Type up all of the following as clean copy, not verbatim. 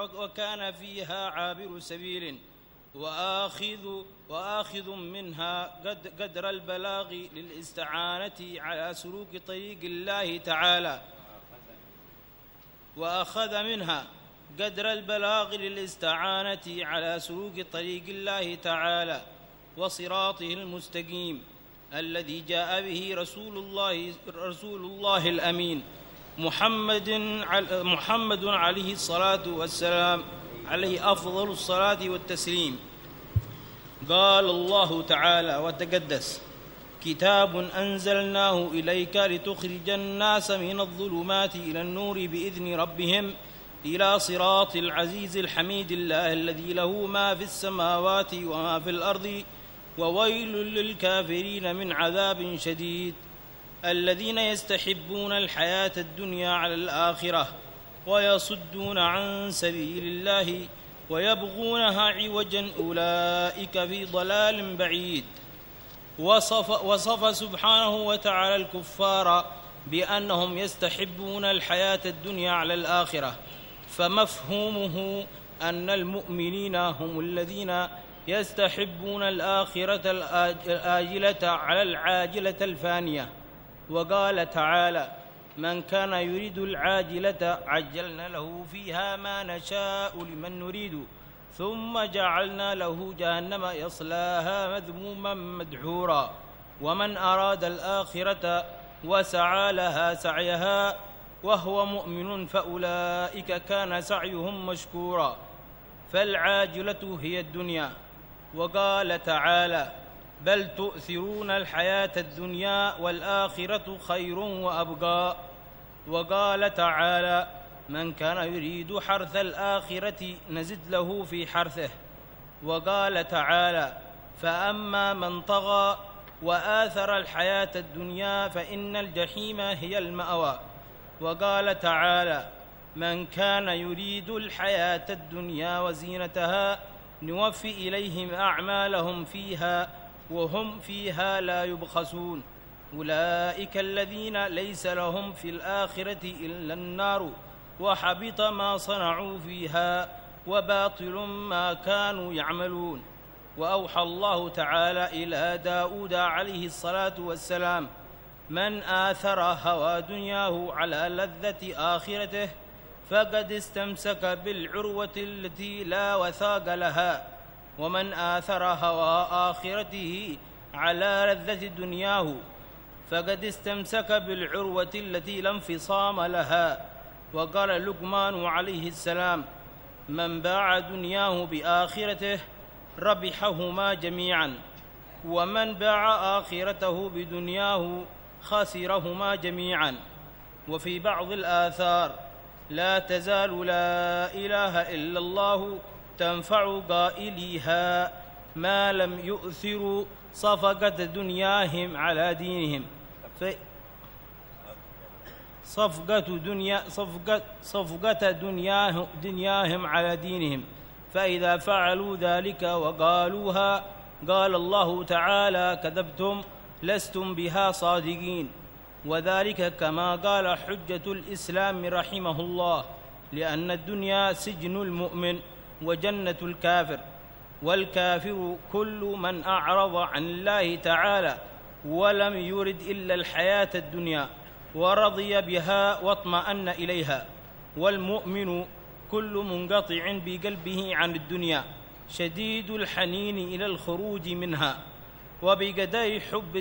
وكان فيها عابر سبيل وآخذ منها قدر البلاغ للاستعانة على سلوك طريق الله تعالى وأخذ منها قدر البلاغ للاستعانة على سلوك طريق الله تعالى وصراطه المستقيم الذي جاء به رسول الله الأمين محمد عليه الصلاة والسلام، عليه أفضل الصلاة والتسليم. قال الله تعالى وتقدس: كتاب أنزلناه إليك لتخرج الناس من الظلمات إلى النور بإذن ربهم إلى صراط العزيز الحميد الله الذي له ما في السماوات وما في الأرض وويل للكافرين من عذاب شديد. الذين يستحبون الحياة الدنيا على الآخرة ويصدون عن سبيل الله ويبغونها عوجا أولئك في ضلال بعيد. وصف سبحانه وتعالى الكفار بأنهم يستحبون الحياة الدنيا على الآخرة، فمفهومه أن المؤمنين هم الذين يستحبون الآخرة الآجلة على العاجلة الفانية. وقال تعالى: من كان يريد العاجلة عجلنا له فيها ما نشاء لمن نريد ثم جعلنا له جهنم يصلاها مذموما مدحورا. ومن أراد الآخرة وسعى لها سعيها وهو مؤمن فأولئك كان سعيهم مشكورا. فالعاجلة هي الدنيا. وقال تعالى: بل تؤثرون الحياة الدنيا والآخرة خير وأبقى. وقال تعالى: من كان يريد حرث الآخرة نزد له في حرثه. وقال تعالى: فأما من طغى وآثر الحياة الدنيا فإن الجحيم هي المأوى. وقال تعالى: من كان يريد الحياة الدنيا وزينتها نوفي إليهم أعمالهم فيها وهم فيها لا يبخسون. أولئك الذين ليس لهم في الآخرة إلا النار وحبط ما صنعوا فيها وباطل ما كانوا يعملون. وأوحى الله تعالى إلى داود عليه الصلاة والسلام: من آثر هوى دنياه على لذة آخرته فقد استمسك بالعروة التي لا وثاق لها، ومن آثر هوى آخرته على لذة دنياه فقد استمسك بالعروة التي لا انفصام لها. وقال لقمان عليه السلام: من باع دنياه بآخرته ربحهما جميعا، ومن باع آخرته بدنياه خسرهما جميعا. وفي بعض الآثار: لا تزال لا إله إلا الله تنفع قائليها ما لم يؤثروا صفقة دنياهم على دينهم صفقة دنياهم على دينهم، فإذا فعلوا ذلك وقالوها قال الله تعالى: كذبتم لستم بها صادقين. وذلك كما قال حجة الإسلام رحمه الله: لأن الدنيا سجن المؤمن وجنة الكافر، والكافر كل من أعرض عن الله تعالى ولم يرد إلا الحياة الدنيا ورضي بها واطمأن إليها، والمؤمن كل منقطع بقلبه عن الدنيا شديد الحنين إلى الخروج منها. وبقدر حب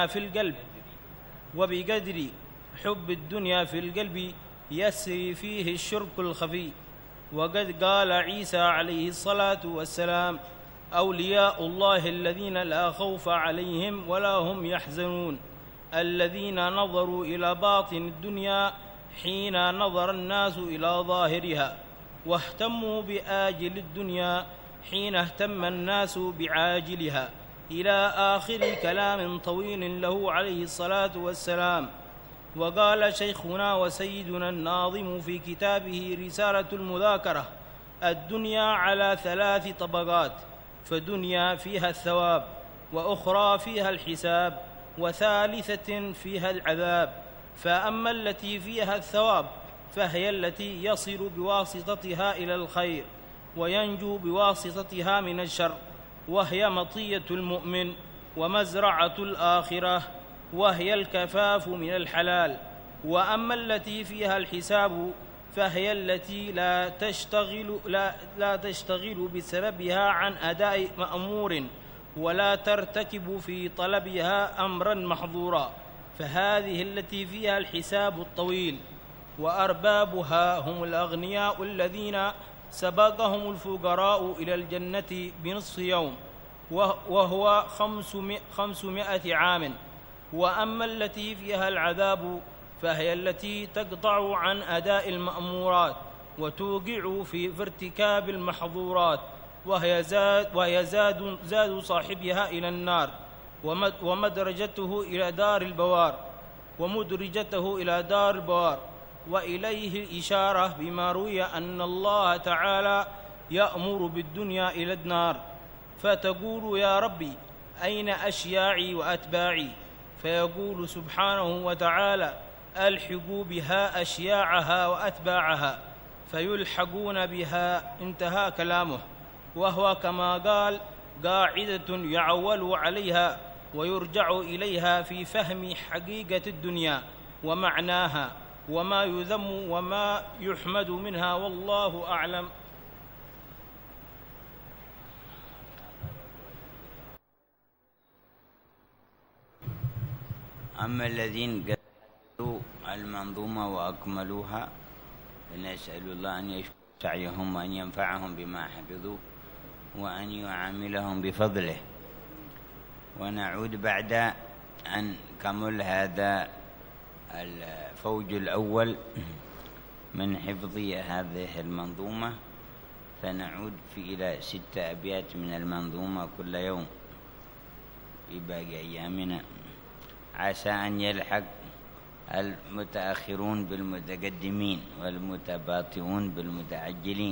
الدنيا في القلب يسري فيه الشرك الخفي. وقد قال عيسى عليه الصلاة والسلام: أولياء الله الذين لا خوف عليهم ولا هم يحزنون، الذين نظروا إلى باطن الدنيا حين نظر الناس إلى ظاهرها، واهتموا بآجل الدنيا حين اهتم الناس بعاجلها، إلى آخر كلام طويل له عليه الصلاة والسلام. وقال شيخنا وسيدنا الناظم في كتابه رسالة المذاكرة: الدنيا على 3 طبقات، فدنيا فيها الثواب، وأخرى فيها الحساب، وثالثة فيها العذاب. فأما التي فيها الثواب فهي التي يصل بواسطتها إلى الخير وينجو بواسطتها من الشر، وهي مطية المؤمن ومزرعة الآخرة، وهي الكفاف من الحلال. وأما التي فيها الحساب فهي التي لا تشتغل بسببها عن أداء مأمور ولا ترتكب في طلبها أمرا محظورا، فهذه التي فيها الحساب الطويل، وأربابها هم الأغنياء الذين سبقهم الفقراء إلى الجنة بنصف يوم، وهو 500 عام. وأما التي فيها العذاب فهي التي تقطع عن أداء المأمورات وتوقع في ارتكاب المحظورات، وهي زاد صاحبها إلى النار ومدرجته إلى دار البوار. وإليه الإشارة بما روي أن الله تعالى يأمر بالدنيا إلى النار، فتقول يا ربي أين أشياعي وأتباعي؟ فيقول سبحانه وتعالى ألحقوا بها أشياعها وأتباعها فيلحقون بها. انتهى كلامه. وهو كما قال قاعدة يعول عليها ويرجع إليها في فهم حقيقة الدنيا ومعناها وما يذم وما يحمد منها، والله أعلم. أما الذين قدروا المنظومة وأكملوها فنسأل الله أن يشكر سعيهم وأن ينفعهم بما حفظوا وأن يعاملهم بفضله. ونعود بعد أن كمل هذا الفوج الأول من حفظ هذه المنظومة، فنعود إلى 6 أبيات من المنظومة كل يوم في باقي أيامنا، عسى أن يلحق المتأخرون بالمتقدمين والمتباطئون بالمتعجلين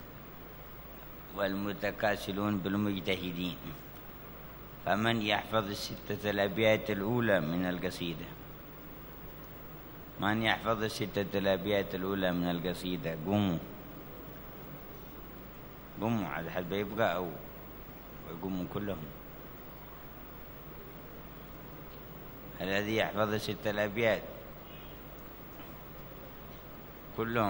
والمتكاسلون بالمجتهدين. فمن يحفظ 6 الأبيات الأولى من القصيدة، من يحفظ 6 الأبيات الأولى من القصيدة قوموا على حد يبقى أو يقوموا كلهم. الذي يحفظ 6 الأبيات كلهم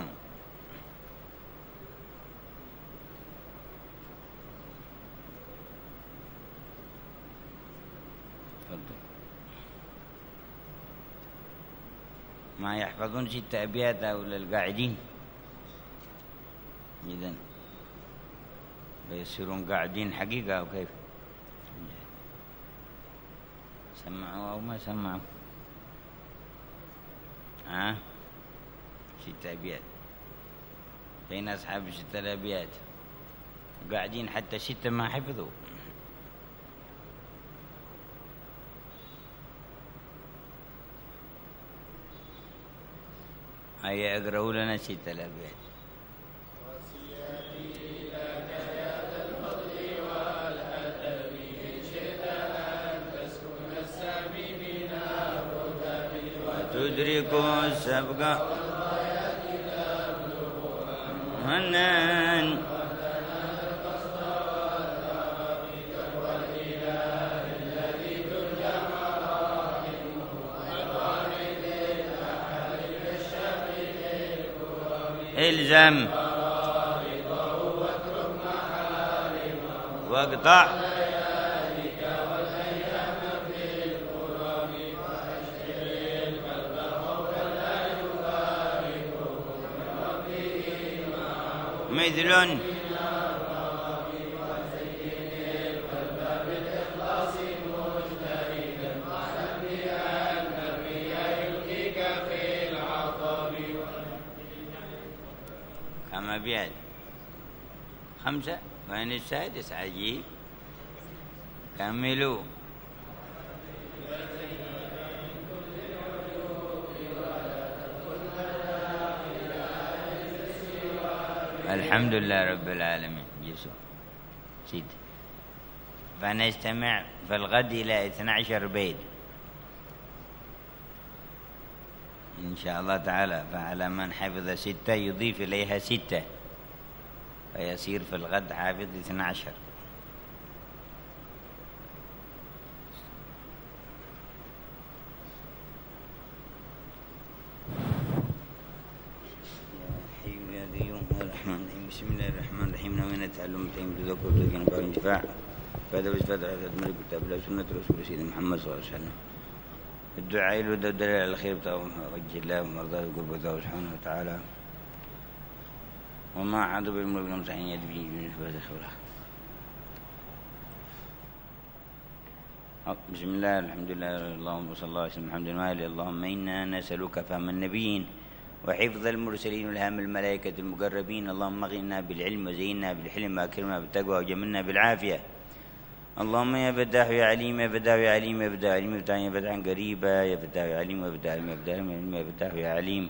ما يحفظون 6 أبيات أو للقاعدين، إذن بيصيرون قاعدين حقيقة أو كيف؟ سمعوا أو ما سمعوا؟ 6 أبيات بين أصحاب 6 الأبيات قاعدين حتى 6 ما حفظوا. هيا اقرأوا لنا 6 الأبيات. تدرك السبق هنان الزم واقطع مثل كم أبيات؟ 5. وين السادس؟ عجيب. كملوا. الحمد لله رب العالمين. يسوع 6. فنستمع في الغد إلى 12 بيت إن شاء الله تعالى. فعلى من حفظ 6 يضيف إليها 6 فيصير في الغد حافظ 12. بسم الله الرحمن الرحيم. نوينا تعلم تعلم تذكر تذكر بعض الانتفاع فهذا وجفات هذا الملك كتاب الله سنة رسول سيدنا محمد صلى الله عليه وسلم. الدعاء له دليل على الخير بتاعه وجه الله ومرضاه وقربته سبحانه وتعالى وما عاد بالملك المسحين يد بني جنس وهذا خبره. بسم الله الحمد لله اللهم صل الله وسلم محمد وآله. اللهم إنا نسألك فهم النبيين وحفظ المرسلين والهام الملائكة المقربين. اللهم اغننا بالعلم وزينا بالحلم واكرمنا بالتقوى وجملنا بالعافية. اللهم يا فتاح يا عليم يا فتاح يا عليم يا فتاح عليم يا فتاح قريبا يا فتاح يا عليم يا فتاح عليم يا فتاح يا عليم.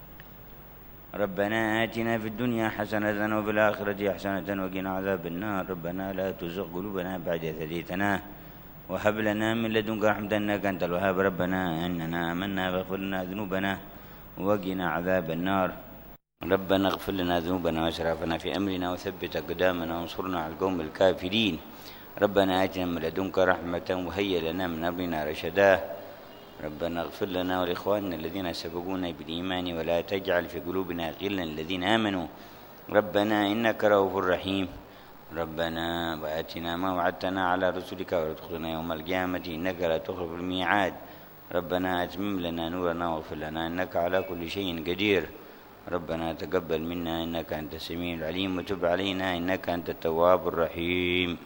ربنا آتنا في الدنيا حسنة وفي الآخرة حسنة وقنا عذاب النار. ربنا لا تزغ قلوبنا بعد إذ هديتنا وهب لنا من لدنك رحمة إنك أنت الوهاب. ربنا إننا آمنا فاغفر لنا ذنوبنا وقنا عذاب النار. ربنا اغفر لنا ذنوبنا واسرافنا في أمرنا وثبت أقدامنا وانصرنا على القوم الكافرين. ربنا آتنا من لدنك رحمة وهيئ لنا من أمرنا رشدا. ربنا اغفر لنا ولإخواننا الذين سبقونا بالإيمان ولا تجعل في قلوبنا غلا للذين آمنوا. ربنا إنك رؤوف رحيم. ربنا وآتنا ما وعدتنا على رسلك ولا تخزنا يوم القيامة إنك لا تخلف الميعاد. ربنا أتمم لنا نورنا واغفر لنا إنك على كل شيء قدير. ربنا تقبل منا إنك أنت السميع العليم وتب علينا إنك أنت التواب الرحيم.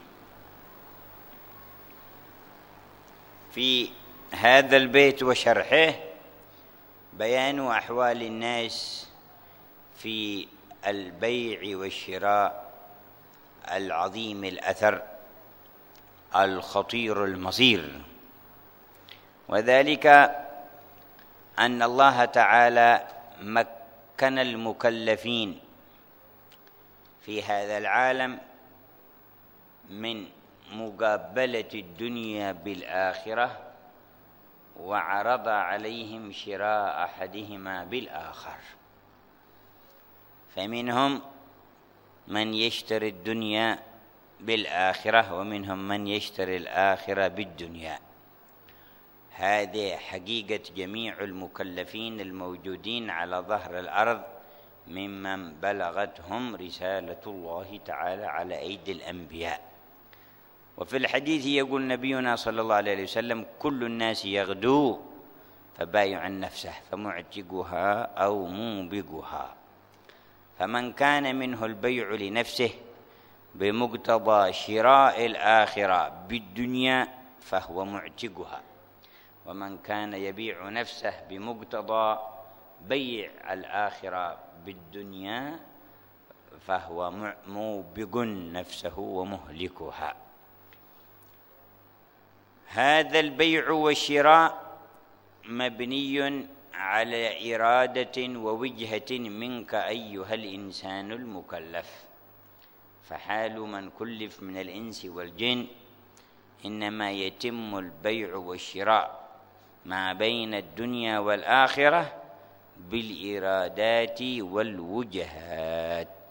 في هذا البيت وشرحه بيان أحوال الناس في البيع والشراء العظيم الأثر الخطير المصير، وذلك أن الله تعالى مكن المكلفين في هذا العالم من مقابلة الدنيا بالآخرة وعرض عليهم شراء أحدهما بالآخر. فمنهم من يشتري الدنيا بالآخرة ومنهم من يشتري الآخرة بالدنيا. هذه حقيقة جميع المكلفين الموجودين على ظهر الأرض ممن بلغتهم رسالة الله تعالى على أيدي الأنبياء. وفي الحديث يقول نبينا صلى الله عليه وسلم: كل الناس يغدو فبايع نفسه فمعتقها أو موبقها. فمن كان منه البيع لنفسه بمقتضى شراء الآخرة بالدنيا فهو معتقها، ومن كان يبيع نفسه بمقتضى بيع الآخرة بالدنيا فهو موبق نفسه ومهلكها. هذا البيع والشراء مبني على إرادة ووجهة منك أيها الإنسان المكلف. فحال من كلف من الإنس والجن إنما يتم البيع والشراء ما بين الدنيا والآخرة بالإرادات والوجهات.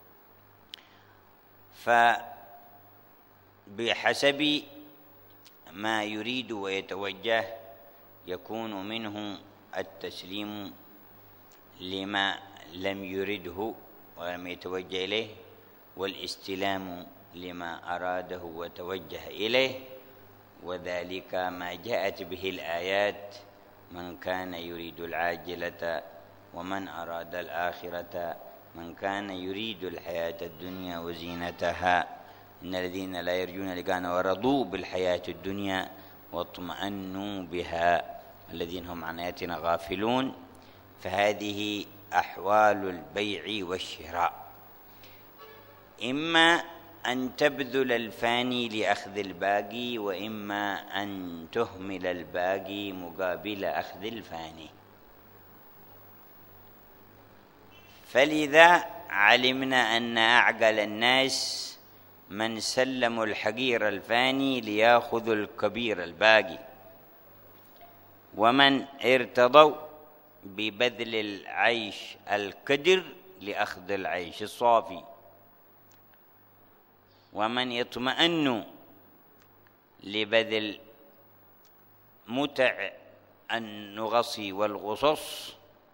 فبحسب ما يريد ويتوجه يكون منه التسليم لما لم يرده ولم يتوجه إليه، والاستلام لما أراده وتوجه إليه. وذلك ما جاءت به الآيات: من كان يريد العاجلة ومن أراد الآخرة من كان يريد الحياة الدنيا وزينتها إن الذين لا يرجون لقاءنا ورضوا بالحياة الدنيا واطمأنوا بها الذين هم عن آياتنا غافلون. فهذه أحوال البيع والشراء: إما أن تبذل الفاني لأخذ الباقي، وإما أن تهمل الباقي مقابل أخذ الفاني. فلذا علمنا أن أعقل الناس من سلموا الحقير الفاني ليأخذوا الكبير الباقي، ومن ارتضوا ببذل العيش الكدر لأخذ العيش الصافي، ومن يطمئن لبذل متع النغص والغصص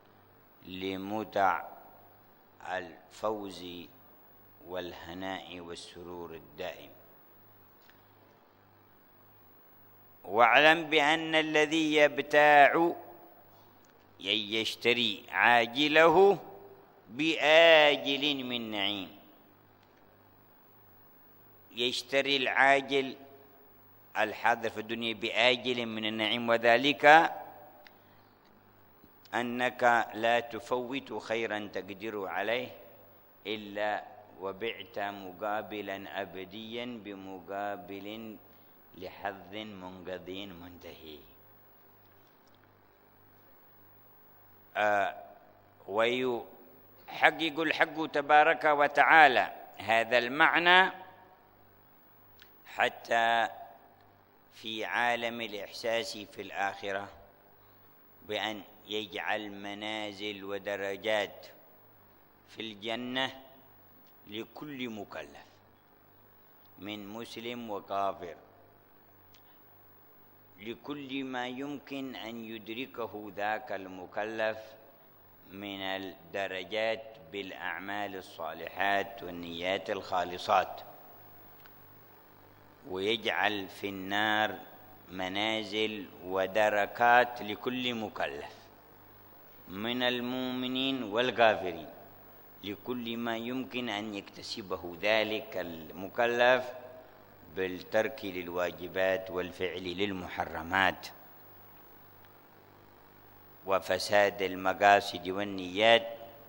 لمتع الفوز والهناء والسرور الدائم. واعلم بأن الذي يبتاع يشتري عاجله بآجل من نعيم، يشتري العاجل الحاضر في الدنيا بآجل من النعيم، وذلك أنك لا تفوت خيرا تقدر عليه إلا وبعت مقابلا أبديا بمقابل لحظ منقضي منتهي. ويحقق الحق تبارك وتعالى هذا المعنى حتى في عالم الإحساس في الآخرة، بأن يجعل منازل ودرجات في الجنة لكل مكلف من مسلم وكافر، لكل ما يمكن أن يدركه ذاك المكلف من الدرجات بالأعمال الصالحات والنيات الخالصات، ويجعل في النار منازل ودركات لكل مكلف من المؤمنين والكافرين، لكل ما يمكن أن يكتسبه ذلك المكلف بالترك للواجبات والفعل للمحرمات وفساد المقاصد والنيات.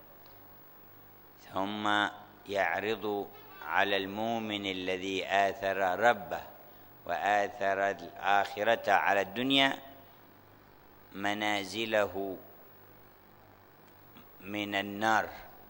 ثم يعرض على المؤمن الذي آثر ربه وآثر الآخرة على الدنيا منازله من النار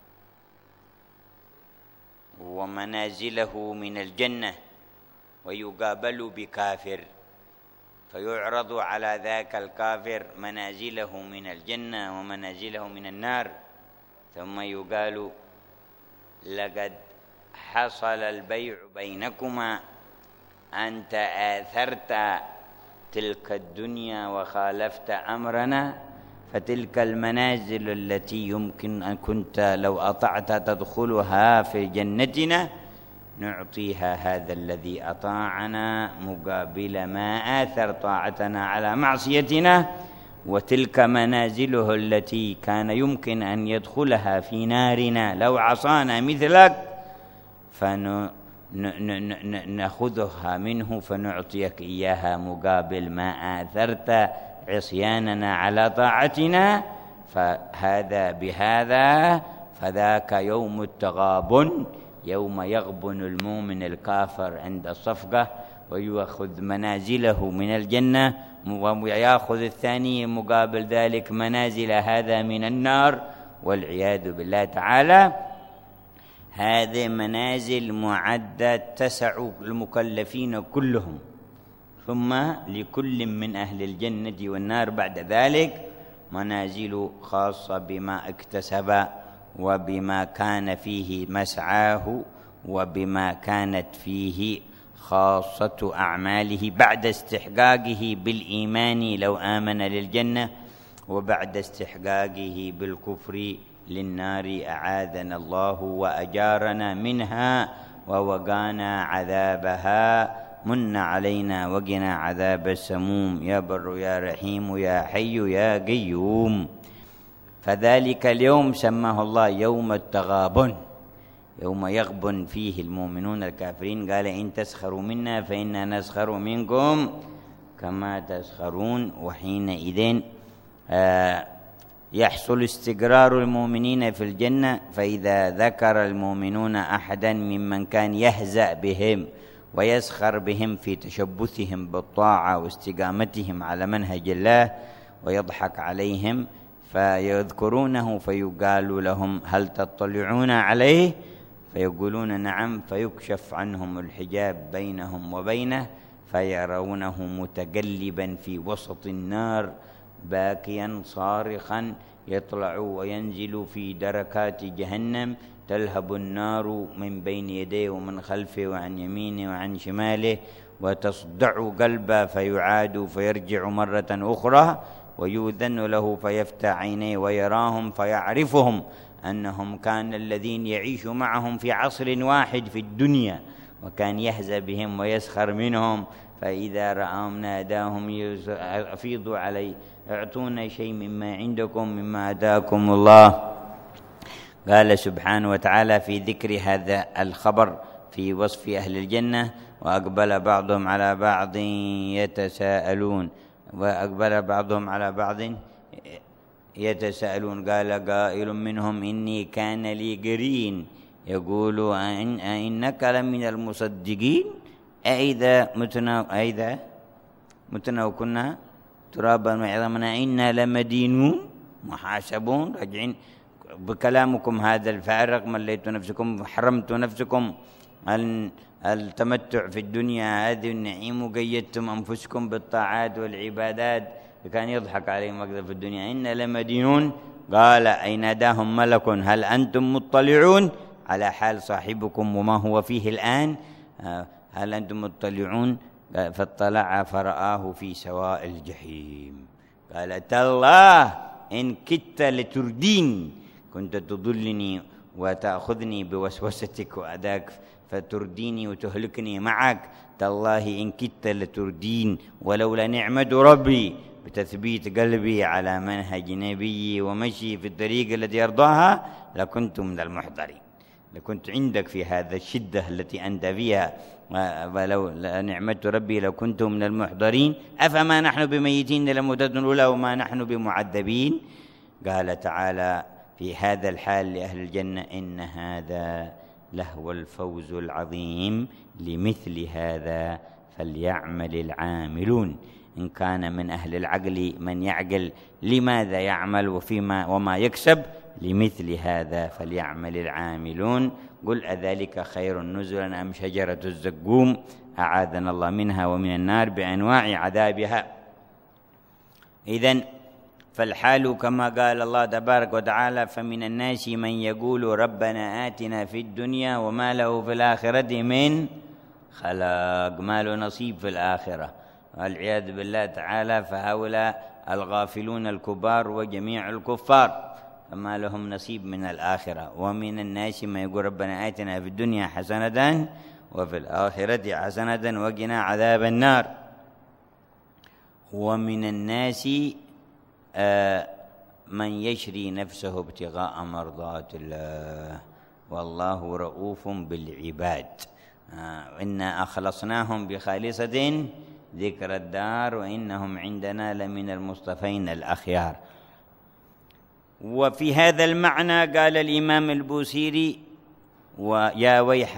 ومنازله من الجنة، ويقابل بكافر فيعرض على ذاك الكافر منازله من الجنة ومنازله من النار، ثم يقال لقد حصل البيع بينكما، أنت آثرت تلك الدنيا وخالفت أمرنا، فتلك المنازل التي يمكن أن كنت لو أطعت تدخلها في جنتنا نعطيها هذا الذي أطاعنا مقابل ما آثر طاعتنا على معصيتنا، وتلك منازله التي كان يمكن أن يدخلها في نارنا لو عصانا مثلك فنأخذها منه فنعطيك إياها مقابل ما آثرت عصياننا على طاعتنا. فهذا بهذا فذاك يوم التغابن، يوم يغبن المؤمن الكافر عند الصفقة ويأخذ منازله من الجنة، ويأخذ الثاني مقابل ذلك منازل هذا من النار والعياذ بالله تعالى. هذه منازل معدة تسع المكلفين كلهم، ثم لكل من أهل الجنة والنار بعد ذلك منازل خاصة بما اكتسب وبما كان فيه مسعاه وبما كانت فيه خاصة أعماله بعد استحقاقه بالإيمان لو آمن للجنة، وبعد استحقاقه بالكفر للنار أعاذنا الله وأجارنا منها ووقانا عذابها. من علينا وقنا عذاب السموم، يا بر يا رحيم يا حي يا قيوم. فذلك اليوم سماه الله يوم التغابن، يوم يغبن فيه المؤمنون الكافرين. قال إن تسخروا منا فإنا نسخر منكم كما تسخرون. وحينئذ يحصل استقرار المؤمنين في الجنة. فإذا ذكر المؤمنون أحدا ممن كان يهزأ بهم ويسخر بهم في تشبثهم بالطاعة واستقامتهم على منهج الله ويضحك عليهم فيذكرونه فيقال لهم هل تطلعون عليه؟ فيقولون نعم، فيكشف عنهم الحجاب بينهم وبينه فيرونه متقلبا في وسط النار باكيا صارخا يطلع وينزل في دركات جهنم، تلهب النار من بين يديه ومن خلفه وعن يمينه وعن شماله، وتصدع قلبه فيعاد فيرجع مرة أخرى، ويؤذن له فيفتح عينيه ويراهم فيعرفهم أنهم كان الذين يعيش معهم في عصر واحد في الدنيا، وكان يهزأ بهم ويسخر منهم، فإذا رآهم ناداهم أفيضوا علي، اعطونا شيء مما عندكم مما آتاكم الله. قال سبحانه وتعالى في ذكر هذا الخبر في وصف أهل الجنة: وأقبل بعضهم على بعض يتساءلون، وأقبل بعضهم على بعض يتساءلون. قال قائل منهم: إني كان لي قرين يقول أئنك لمن المصدقين أئذا متنا وكنا ترابا وعظامنا إنا لمدينون محاسبون راجعين بكلامكم هذا الفارغ، مليت نفسكم وحرمت نفسكم التمتع في الدنيا هذه النعيم، وقيدتم أنفسكم بالطاعات والعبادات، كان يضحك عليهم أكثر في الدنيا. إنا لمدينون. قال أي ناداهم ملك: هل أنتم مطلعون على حال صاحبكم وما هو فيه الآن؟ هل أنتم مطلعون؟ فاطلع فرآه في سواء الجحيم. قال: تالله إن كدت لتردين، كنت تضلني وتأخذني بوسوستك وأداك فترديني وتهلكني معك. تالله إن كدت لتردين ولولا نعمة ربي بتثبيت قلبي على منهج نبي ومشي في الطريق التي يرضاها لكنت من المحضرين، لكنت عندك في هذا الشدة التي أنت فيها، ولو نعمة ربي لكنت من المحضرين. أفما نحن بميتين للموتة الأولى وما نحن بمعذبين. قال تعالى في هذا الحال لأهل الجنة: إن هذا لهو الفوز العظيم، لمثل هذا فليعمل العاملون. إن كان من أهل العقل من يعقل لماذا يعمل وما يكسب، لمثل هذا فليعمل العاملون. قل أذلك خير نزلا أم شجرة الزقوم، أعاذنا الله منها ومن النار بأنواع عذابها. إذن فالحال كما قال الله تبارك وتعالى: فمن الناس من يقول ربنا آتنا في الدنيا وما له في الآخرة من خلاق، ما له نصيب في الآخرة والعياذ بالله تعالى. فهؤلاء الغافلون الكبار وجميع الكفار فما لهم نصيب من الآخرة. ومن الناس من يقول ربنا آتنا في الدنيا حسنة وفي الآخرة حسنة وقنا عذاب النار. ومن الناس من يشري نفسه ابتغاء مرضات الله والله رؤوف بالعباد. إنا أخلصناهم بخالصة ذكر الدار وإنهم عندنا لمن المصطفين الأخيار. وفي هذا المعنى قال الإمام البوصيري: ويا ويح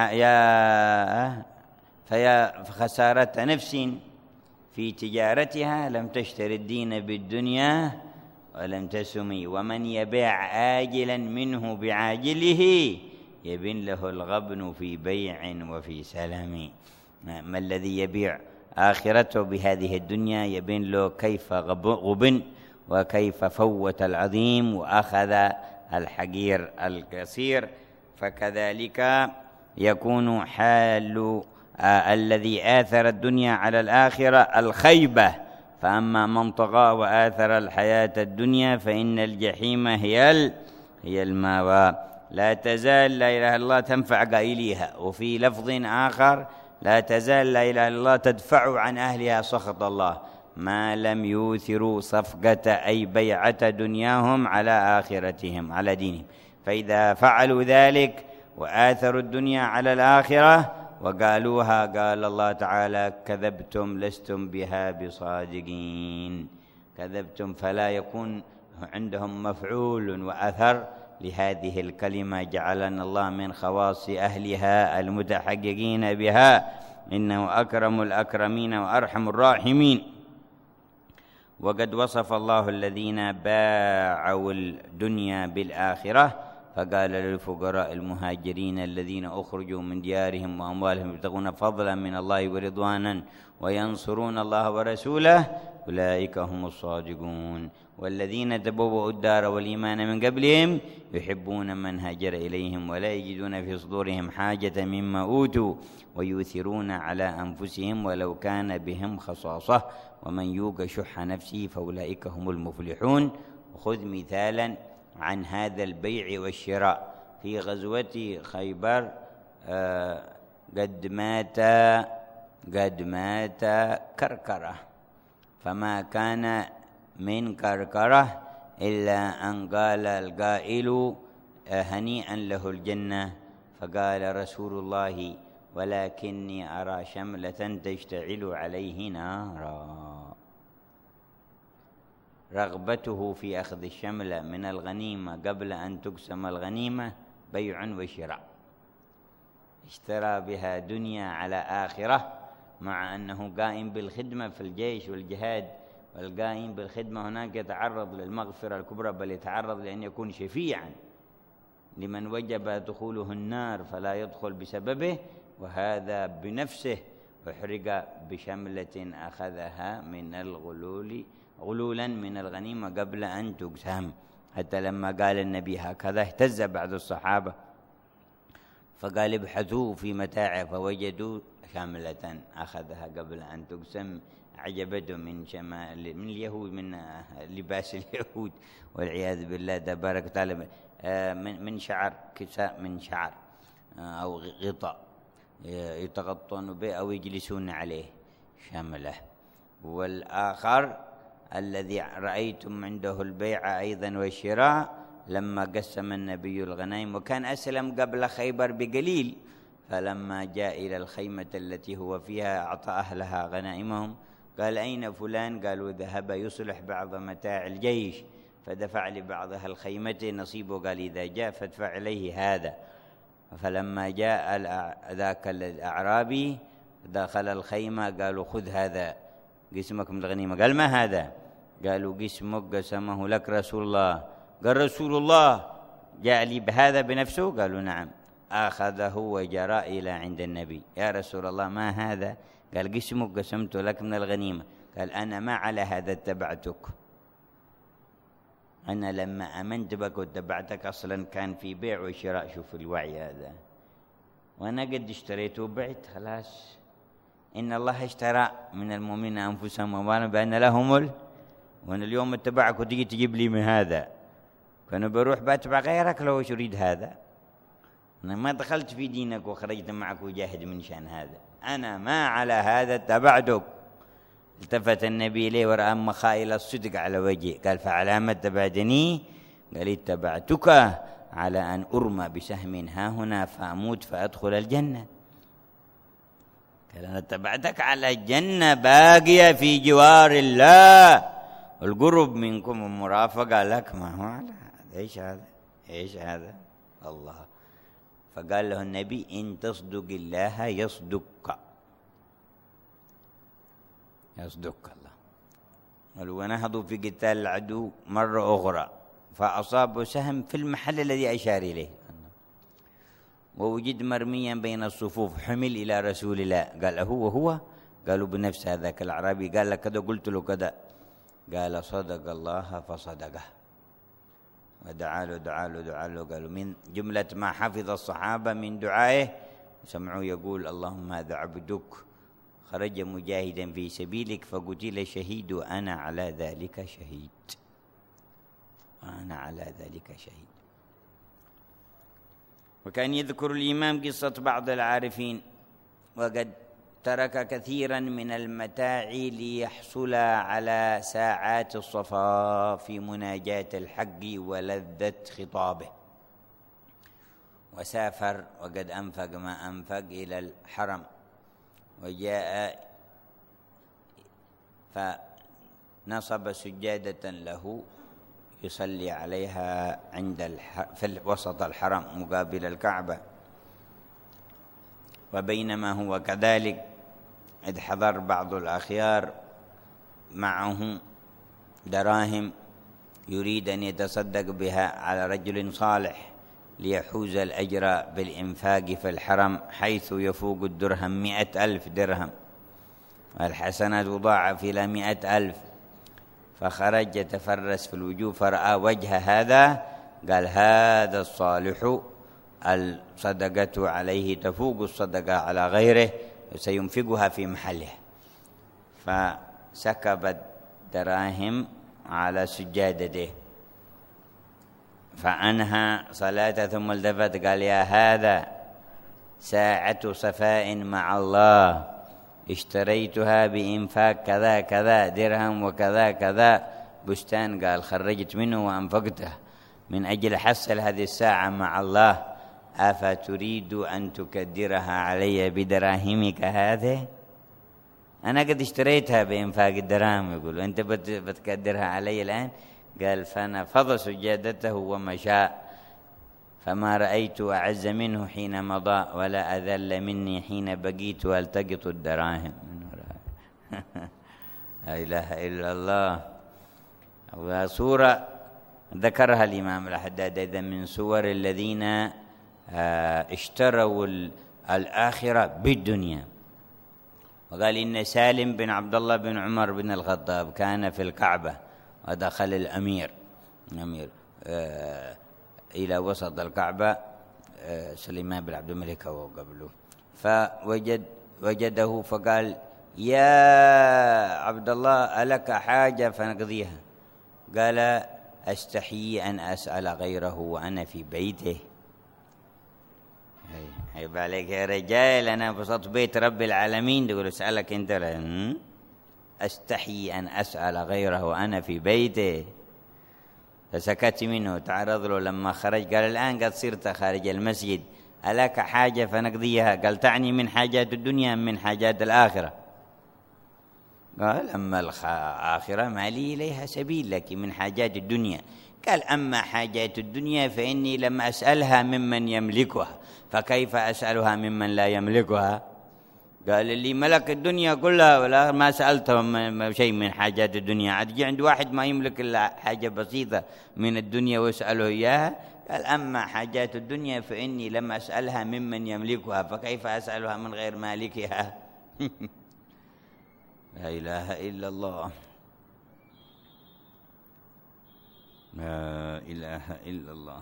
فيا خسارة نفس في تجارتها لم تشتري الدين بالدنيا ولم تسمي، ومن يبيع آجلا منه بعاجله يبن له الغبن في بيع وفي سلم. ما الذي يبيع آخرته بهذه الدنيا يبن له كيف غبن وكيف فوت العظيم وأخذ الحقير القصير. فكذلك يكون حال الذي آثر الدنيا على الآخرة الخيبة. فأما من طغى وآثر الحياة الدنيا فإن الجحيم هي المأوى. لا تزال لا إله إلا الله تنفع قائليها، وفي لفظ آخر: لا تزال لا إله إلا الله تدفع عن أهلها سخط الله ما لم يوثروا صفقة أي بيعة دنياهم على آخرتهم على دينهم. فإذا فعلوا ذلك وآثروا الدنيا على الآخرة وقالوها، قال الله تعالى: كذبتم لستم بها بصادقين. كذبتم، فلا يكون عندهم مفعول وأثر لهذه الكلمة. جعلنا الله من خواص أهلها المتحققين بها، إنه أكرم الأكرمين وأرحم الراحمين. وقد وصف الله الذين باعوا الدنيا بالآخرة فقال للفقراء المهاجرين الذين أخرجوا من ديارهم وأموالهم يبتغون فضلا من الله ورضوانا وينصرون الله ورسوله أولئك هم الصادقون والذين تبوأوا الدار والإيمان من قبلهم يحبون من هاجر إليهم ولا يجدون في صدورهم حاجة مما أوتوا ويؤثرون على أنفسهم ولو كان بهم خصاصة ومن يوق شح نفسه فأولئك هم المفلحون. وخذ مثالا عن هذا البيع والشراء في غزوة خيبر. قد مات كركرة، فما كان من كركرة إلا أن قال القائل هنيئا له الجنة، فقال رسول الله ولكني أرى شملة تشتعل عليه نارا. رغبته في أخذ الشملة من الغنيمة قبل أن تقسم الغنيمة بيع وشراء، اشترى بها دنيا على آخرة، مع أنه قائم بالخدمة في الجيش والجهاد، والقائم بالخدمة هناك يتعرض للمغفرة الكبرى، بل يتعرض لأن يكون شفيعا لمن وجب دخوله النار فلا يدخل بسببه، وهذا بنفسه احرق بشملة أخذها من الغلول غلولا من الغنيمة قبل أن تقسم. حتى لما قال النبي هكذا اهتز بعض الصحابة فقال ابحثوا في متاعه فوجدوا شملة أخذها قبل أن تقسم عجبته من شمال من اليهود، من لباس اليهود والعياذ بالله تبارك وتعالى، من شعر، كساء من شعر أو غطاء يتغطون به أو يجلسون عليه شملة. والآخر الذي رأيتم عنده البيع أيضا والشراء لما قسم النبي الغنائم، وكان أسلم قبل خيبر بقليل، فلما جاء إلى الخيمة التي هو فيها أعطى أهلها غنائمهم، قال أين فلان؟ قالوا ذهب يصلح بعض متاع الجيش، فدفع لبعضها الخيمة نصيبه، قال إذا جاء فادفع إليه هذا. فلما جاء ذاك الأعرابي دخل الخيمة قالوا خذ هذا قسمك من الغنيمة، قال ما هذا؟ قالوا قسمك قسمه لك رسول الله. قال رسول الله جاء لي بهذا بنفسه؟ قالوا نعم. أخذه وجرى إلى عند النبي، يا رسول الله ما هذا؟ قال قسمك قسمت لك من الغنيمة. قال أنا ما على هذا اتبعتك، أنا لما أمنت بك واتبعتك أصلا كان في بيع وشراء، شوف الوعي هذا، وأنا قد اشتريت وبعت خلاص. إن الله اشترى من المؤمنين أنفسهم وأموالهم بأن لهم وأنا اليوم اتبعك وتجي تجيب لي من هذا، فأنا بروح باتبع غيرك لو أريد هذا. أنا ما دخلت في دينك وخرجت معك وجاهد من شأن هذا، أنا ما على هذا اتبعتك. التفت النبي إليه ورأى مخائل الصدق على وجهه، قال فعلى ما اتبعتني؟ قال اتبعتك على أن أرمى بسهم ها هنا فأموت فأدخل الجنة. قال أنا اتبعتك على الجنة باقية في جوار الله، القرب منكم والمرافقة لك، ما هو على هذا. إيش هذا؟ إيش هذا؟ الله. فقال له النبي إن تصدق الله يصدقك، يصدق الله. ونهضوا في قتال العدو مرة أخرى فأصابوا سهم في المحل الذي أشار إليه، ووجد مرميا بين الصفوف، حمل إلى رسول الله. قال هو؟ قالوا بنفس هذاك الأعرابي. قال لك كذا، قلت له كذا. قال صدق الله فصدقه، ودعا له. قالوا من جملة ما حفظ الصحابة من دعائه سمعوا يقول اللهم هذا عبدك خرج مجاهدا في سبيلك فقتل شهيد وأنا على ذلك شهيد، وأنا على ذلك شهيد. وكان يذكر الإمام قصة بعض العارفين وقد ترك كثيرا من المتاع ليحصل على ساعات الصفا في مناجاة الحق ولذة خطابه، وسافر وقد أنفق ما أنفق إلى الحرم، وجاء فنصب سجادة له يصلي عليها في وسط الحرم مقابل الكعبة. وبينما هو كذلك إذ حضر بعض الأخيار معه دراهم يريد أن يتصدق بها على رجل صالح ليحوز الأجر بالإنفاق في الحرم حيث يفوق الدرهم 100,000 درهم، والحسنة تضاعف إلى 100,000. فخرج يتفرس في الوجوه فرأى وجه هذا، قال هذا الصالح الصدقة عليه تفوق الصدقة على غيره وسينفقها في محله. فسكب الدراهم على سجادته فأنهى صلاته، ثم التفت قال يا هذا ساعة صفاء مع الله، اشتريتها بإنفاق كذا كذا درهم وكذا كذا بستان، قال خرجت منه وأنفقته من أجل حصل هذه الساعة مع الله، أفتريد أن تكدرها علي بدراهمك هذه؟ أنا قد اشتريتها بإنفاق الدراهم، يقول أنت بتكدرها علي الآن؟ قال فنفض سجادته ومشى، فما رأيت أعز منه حين مضى ولا أذل مني حين بقيت والتقط الدراهم. لا إله إلا الله. وصورة ذكرها الإمام الحداد أيضا من صور الذين اشتروا الآخرة بالدنيا. وقال إن سالم بن عبد الله بن عمر بن الخطاب كان في الكعبة ودخل الأمير إلى وسط الكعبة، سليمان بن عبد الملك وقبله، فوجده فقال يا عبد الله ألك حاجة فنقضيها؟ قال أستحيي أن أسأل غيره وأنا في بيته. عيب عليك يا رجال، أنا بسط بيت رب العالمين تقول أسألك أنت؟ أستحيي أن أسأل غيره وأنا في بيته. فسكت منه، تعرض له لما خرج قال الآن قد صرت خارج المسجد، ألك حاجة فنقضيها؟ قال تعني من حاجات الدنيا أم من حاجات الآخرة؟ قال أما الآخرة ما لي إليها سبيل، لكن من حاجات الدنيا. قال أما حاجات الدنيا فإني لم أسألها ممن يملكها، فكيف أسألها ممن لا يملكها؟ قال اللي ملك الدنيا كلها ولا ما سألته شيء من حاجات الدنيا، عاد يجي عند واحد ما يملك إلا حاجة بسيطة من الدنيا ويسأله إياها. قال أما حاجات الدنيا فإني لم أسألها ممن يملكها، فكيف أسألها من غير مالكها؟ لا إله إلا الله، لا إله إلا الله.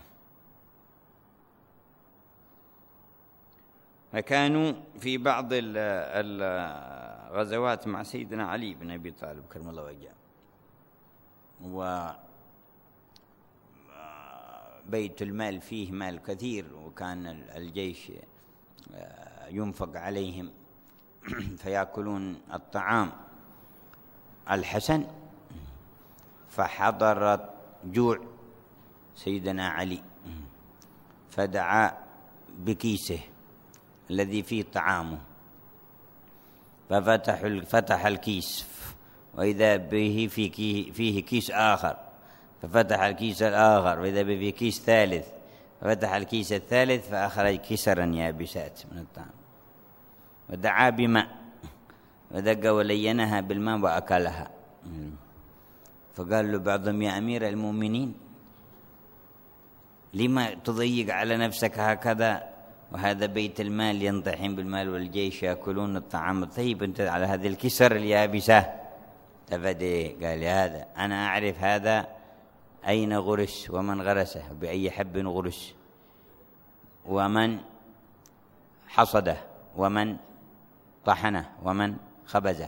فكانوا في بعض الغزوات مع سيدنا علي بن أبي طالب كرم الله وجهه، وبيت المال فيه مال كثير، وكان الجيش ينفق عليهم فيأكلون الطعام الحسن. فحضرت جوع سيدنا علي فدعا بكيسه الذي فيه طعامه، ففتح الكيس وإذا به فيه كيس آخر، ففتح الكيس الآخر وإذا به فيه كيس ثالث، ففتح الكيس الثالث فأخرج كسرا يابسات من الطعام، ودعا بماء ودق ولينها بالماء وأكلها. فقال له بعضهم يا أمير المؤمنين لما تضيق على نفسك هكذا، وهذا بيت المال ينطحن بالمال والجيش يأكلون الطعام الطيب، أنت على هذه الكسر اليابسة تفدي. قال يا هذا أنا أعرف هذا أين غرس ومن غرسه بأي حب غرس ومن حصده ومن طحنه ومن خبزه،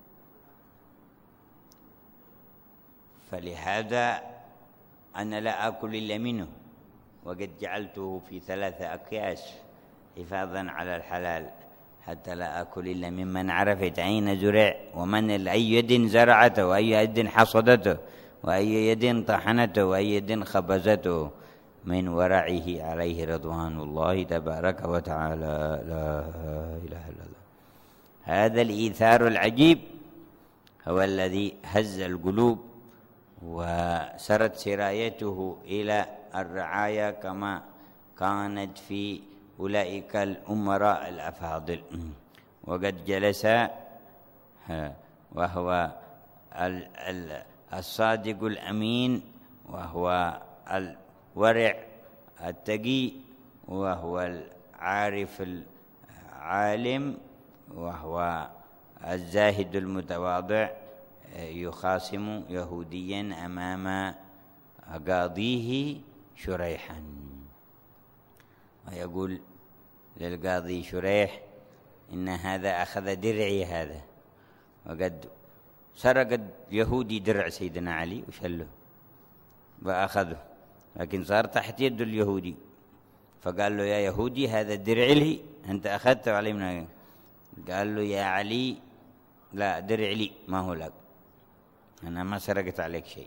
فلهذا أنا لا آكل إلا منه، وقد جعلته في 3 أكياس حفاظا على الحلال حتى لا آكل إلا ممن عرفت أين زرع ومن أي يد زرعته وأي يد حصدته وأي يد طحنته وأي يد خبزته من ورعه عليه رضوان الله تبارك وتعالى. لا إله إلا الله. هذا الإيثار العجيب هو الذي هز القلوب وسرت سرايته إلى الرعاية كما كانت في أولئك الأمراء الأفاضل. وقد جلس وهو الصادق الأمين، وهو الورع التقي وهو العارف العالم وهو الزاهد المتواضع يخاصم يهوديا أمام قاضيه شريحا، ويقول للقاضي شريح: إن هذا أخذ درعي هذا، وقد سرق اليهودي درع سيدنا علي وشله وأخذه، لكن صار تحت يد اليهودي، فقال له: يا يهودي هذا الدرع لي، أنت أخذته علي من؟ قال له: يا علي لا، درع لي ما هو لك، أنا ما سرقت عليك شيء.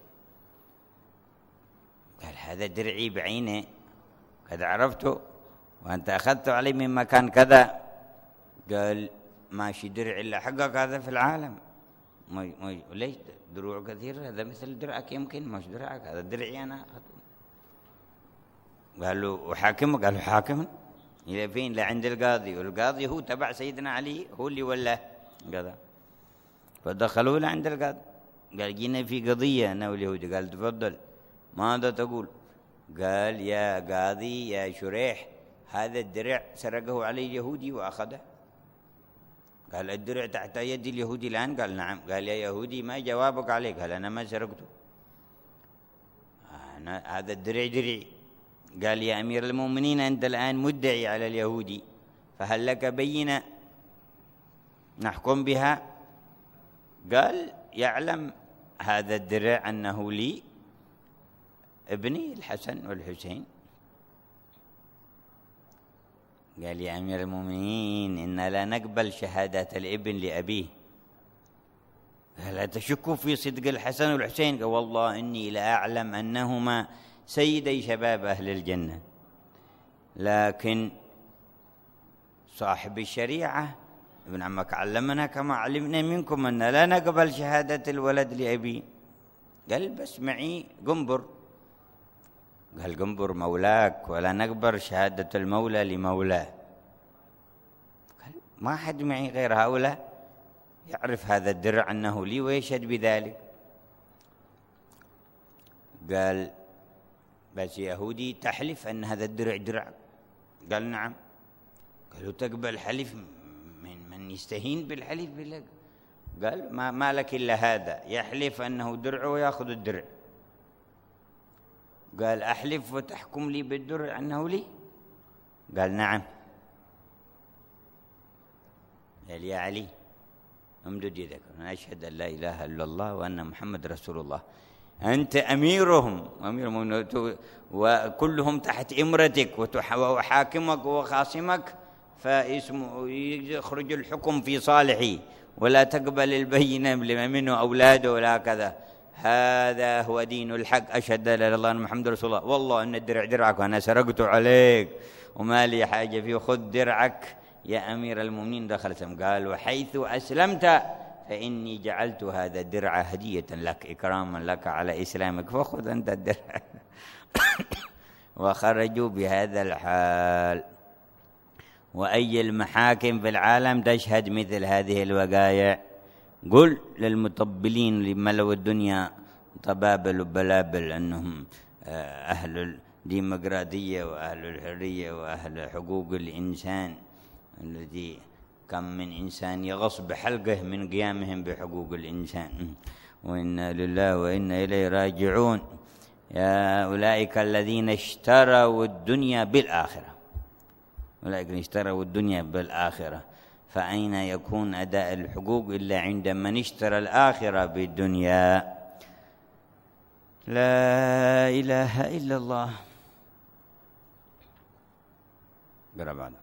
قال: هذا درعي بعينه، قد عرفته، وأنت أخذته علي من مكان كذا. قال: ماشي درع إلا حقك هذا في العالم، ليش دروع كثير، هذا مثل درعك يمكن، مش درعك، هذا درعي أنا أخذته. قال له: وحاكمه؟ قال له: حاكم إلى فين؟ لعند القاضي، والقاضي هو تبع سيدنا علي، هو اللي ولا كذا. فدخلوا له عند القاضي، قال: جينا في قضية أنا واليهودي. قال: تفضل، ماذا تقول؟ قال: يا قاضي يا شريح، هذا الدرع سرقه علي اليهودي وأخذه. قال: الدرع تحت يد اليهودي الآن؟ قال: نعم. قال: يا يهودي ما جوابك عليه؟ قال: أنا ما سرقته، هذا الدرع درعي. قال: يا أمير المؤمنين، أنت الآن مدعي على اليهودي، فهل لك بينة نحكم بها؟ قال: يعلم هذا الدرع أنه لي ابني الحسن والحسين. قال: يا أمير المؤمنين، إن لا نقبل شهادة الابن لأبيه. قال: لا تشكوا في صدق الحسن والحسين؟ قال: والله إني لأعلم أنهما سيدي شباب أهل الجنة، لكن صاحب الشريعة ابن عمك علمنا كما علمنا منكم أن لا نقبل شهادة الولد لأبيه. قال: بس معي قنبر. قال: قنبر مولاك، ولا نقبل شهادة المولى لمولاه. قال: ما حد معي غير هؤلاء يعرف هذا الدرع أنه لي ويشهد بذلك. قال: بس يهودي تحلف أن هذا الدرع درعك؟ قال: نعم. قالوا: تقبل حلف من يستهين بالحلف بالله؟ قال: ما لك إلا هذا يحلف أنه درع ويأخذ الدرع. قال: أحلف وتحكم لي بالدرع أنه لي؟ قال: نعم. قال: يا علي امدد يدك، أنا أشهد أن لا إله إلا الله وأن محمد رسول الله، أنت أميرهم، أميرهم، وكلهم تحت إمرتك، وحاكمك وخاصمك، فيخرج الحكم في صالحي، ولا تقبل البينة منه أولاده ولا كذا. هذا هو دين الحق، أشهد أن لا إله إلا الله وأن محمد رسول الله، والله أن الدرع درعك وأنا سرقته عليك وما لي حاجة فيه، خذ درعك يا أمير المؤمنين. دخل سم. قال: وحيث أسلمت فإني جعلت هذا الدرع هدية لك إكراما لك على إسلامك، فخذ أنت الدرع. وخرجوا بهذا الحال. وأي المحاكم في العالم تشهد مثل هذه الوقائع؟ قل للمطبلين اللي ملوا الدنيا طبابل وبلابل أنهم أهل الديمقراطية وأهل الحرية وأهل حقوق الإنسان، الذي كم من إنسان يغص بحلقه من قيامهم بحقوق الإنسان، وإنا لله وإنا إليه راجعون. يا أولئك الذين اشتروا الدنيا بالآخرة، أولئك اشتروا الدنيا بالآخرة، فأين يكون أداء الحقوق إلا عند من اشترى الآخرة بالدنيا؟ لا إله إلا الله. قرأ بعده.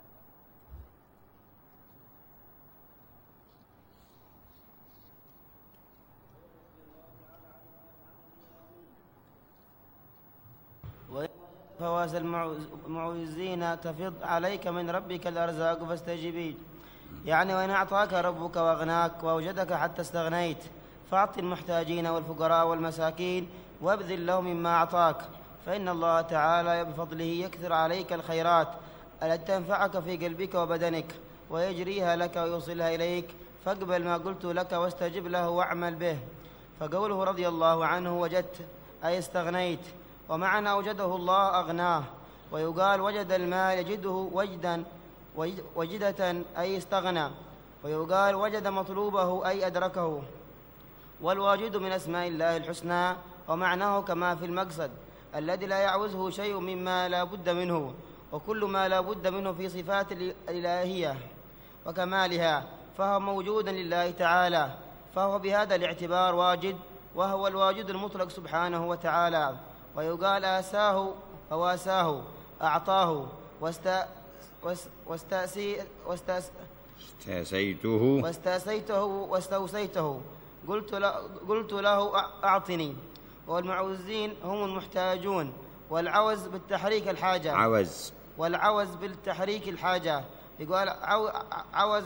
فواز المعوزين تفض عليك من ربك الأرزاق فاستجبي، يعني وإن أعطاك ربك وأغناك وأوجدك حتى استغنيت، فأعط المحتاجين والفقراء والمساكين وابذل لهم مما أعطاك، فإن الله تعالى بفضله يكثر عليك الخيرات التي تنفعك في قلبك وبدنك ويجريها لك ويوصلها إليك، فاقبل ما قلت لك واستجب له واعمل به. فقوله رضي الله عنه: وجدت أي استغنيت، ومعنى أوجده الله أغناه، ويقال وجد المال يجده وجدة أي استغنى، ويقال وجد مطلوبه أي أدركه. والواجد من أسماء الله الحسنى، ومعناه كما في المقصد الذي لا يعوزه شيء مما لا بد منه، وكل ما لا بد منه في صفات الإلهية وكمالها فهو موجود لله تعالى، فهو بهذا الاعتبار واجد، وهو الواجد المطلق سبحانه وتعالى. ويقال آساه وواساه، أعطاه، واستوسيته، قلت له أعطني. والمعوزين هم المحتاجون، والعوز بالتحريك الحاجة، والعوز بالتحريك الحاجة. يقول عوز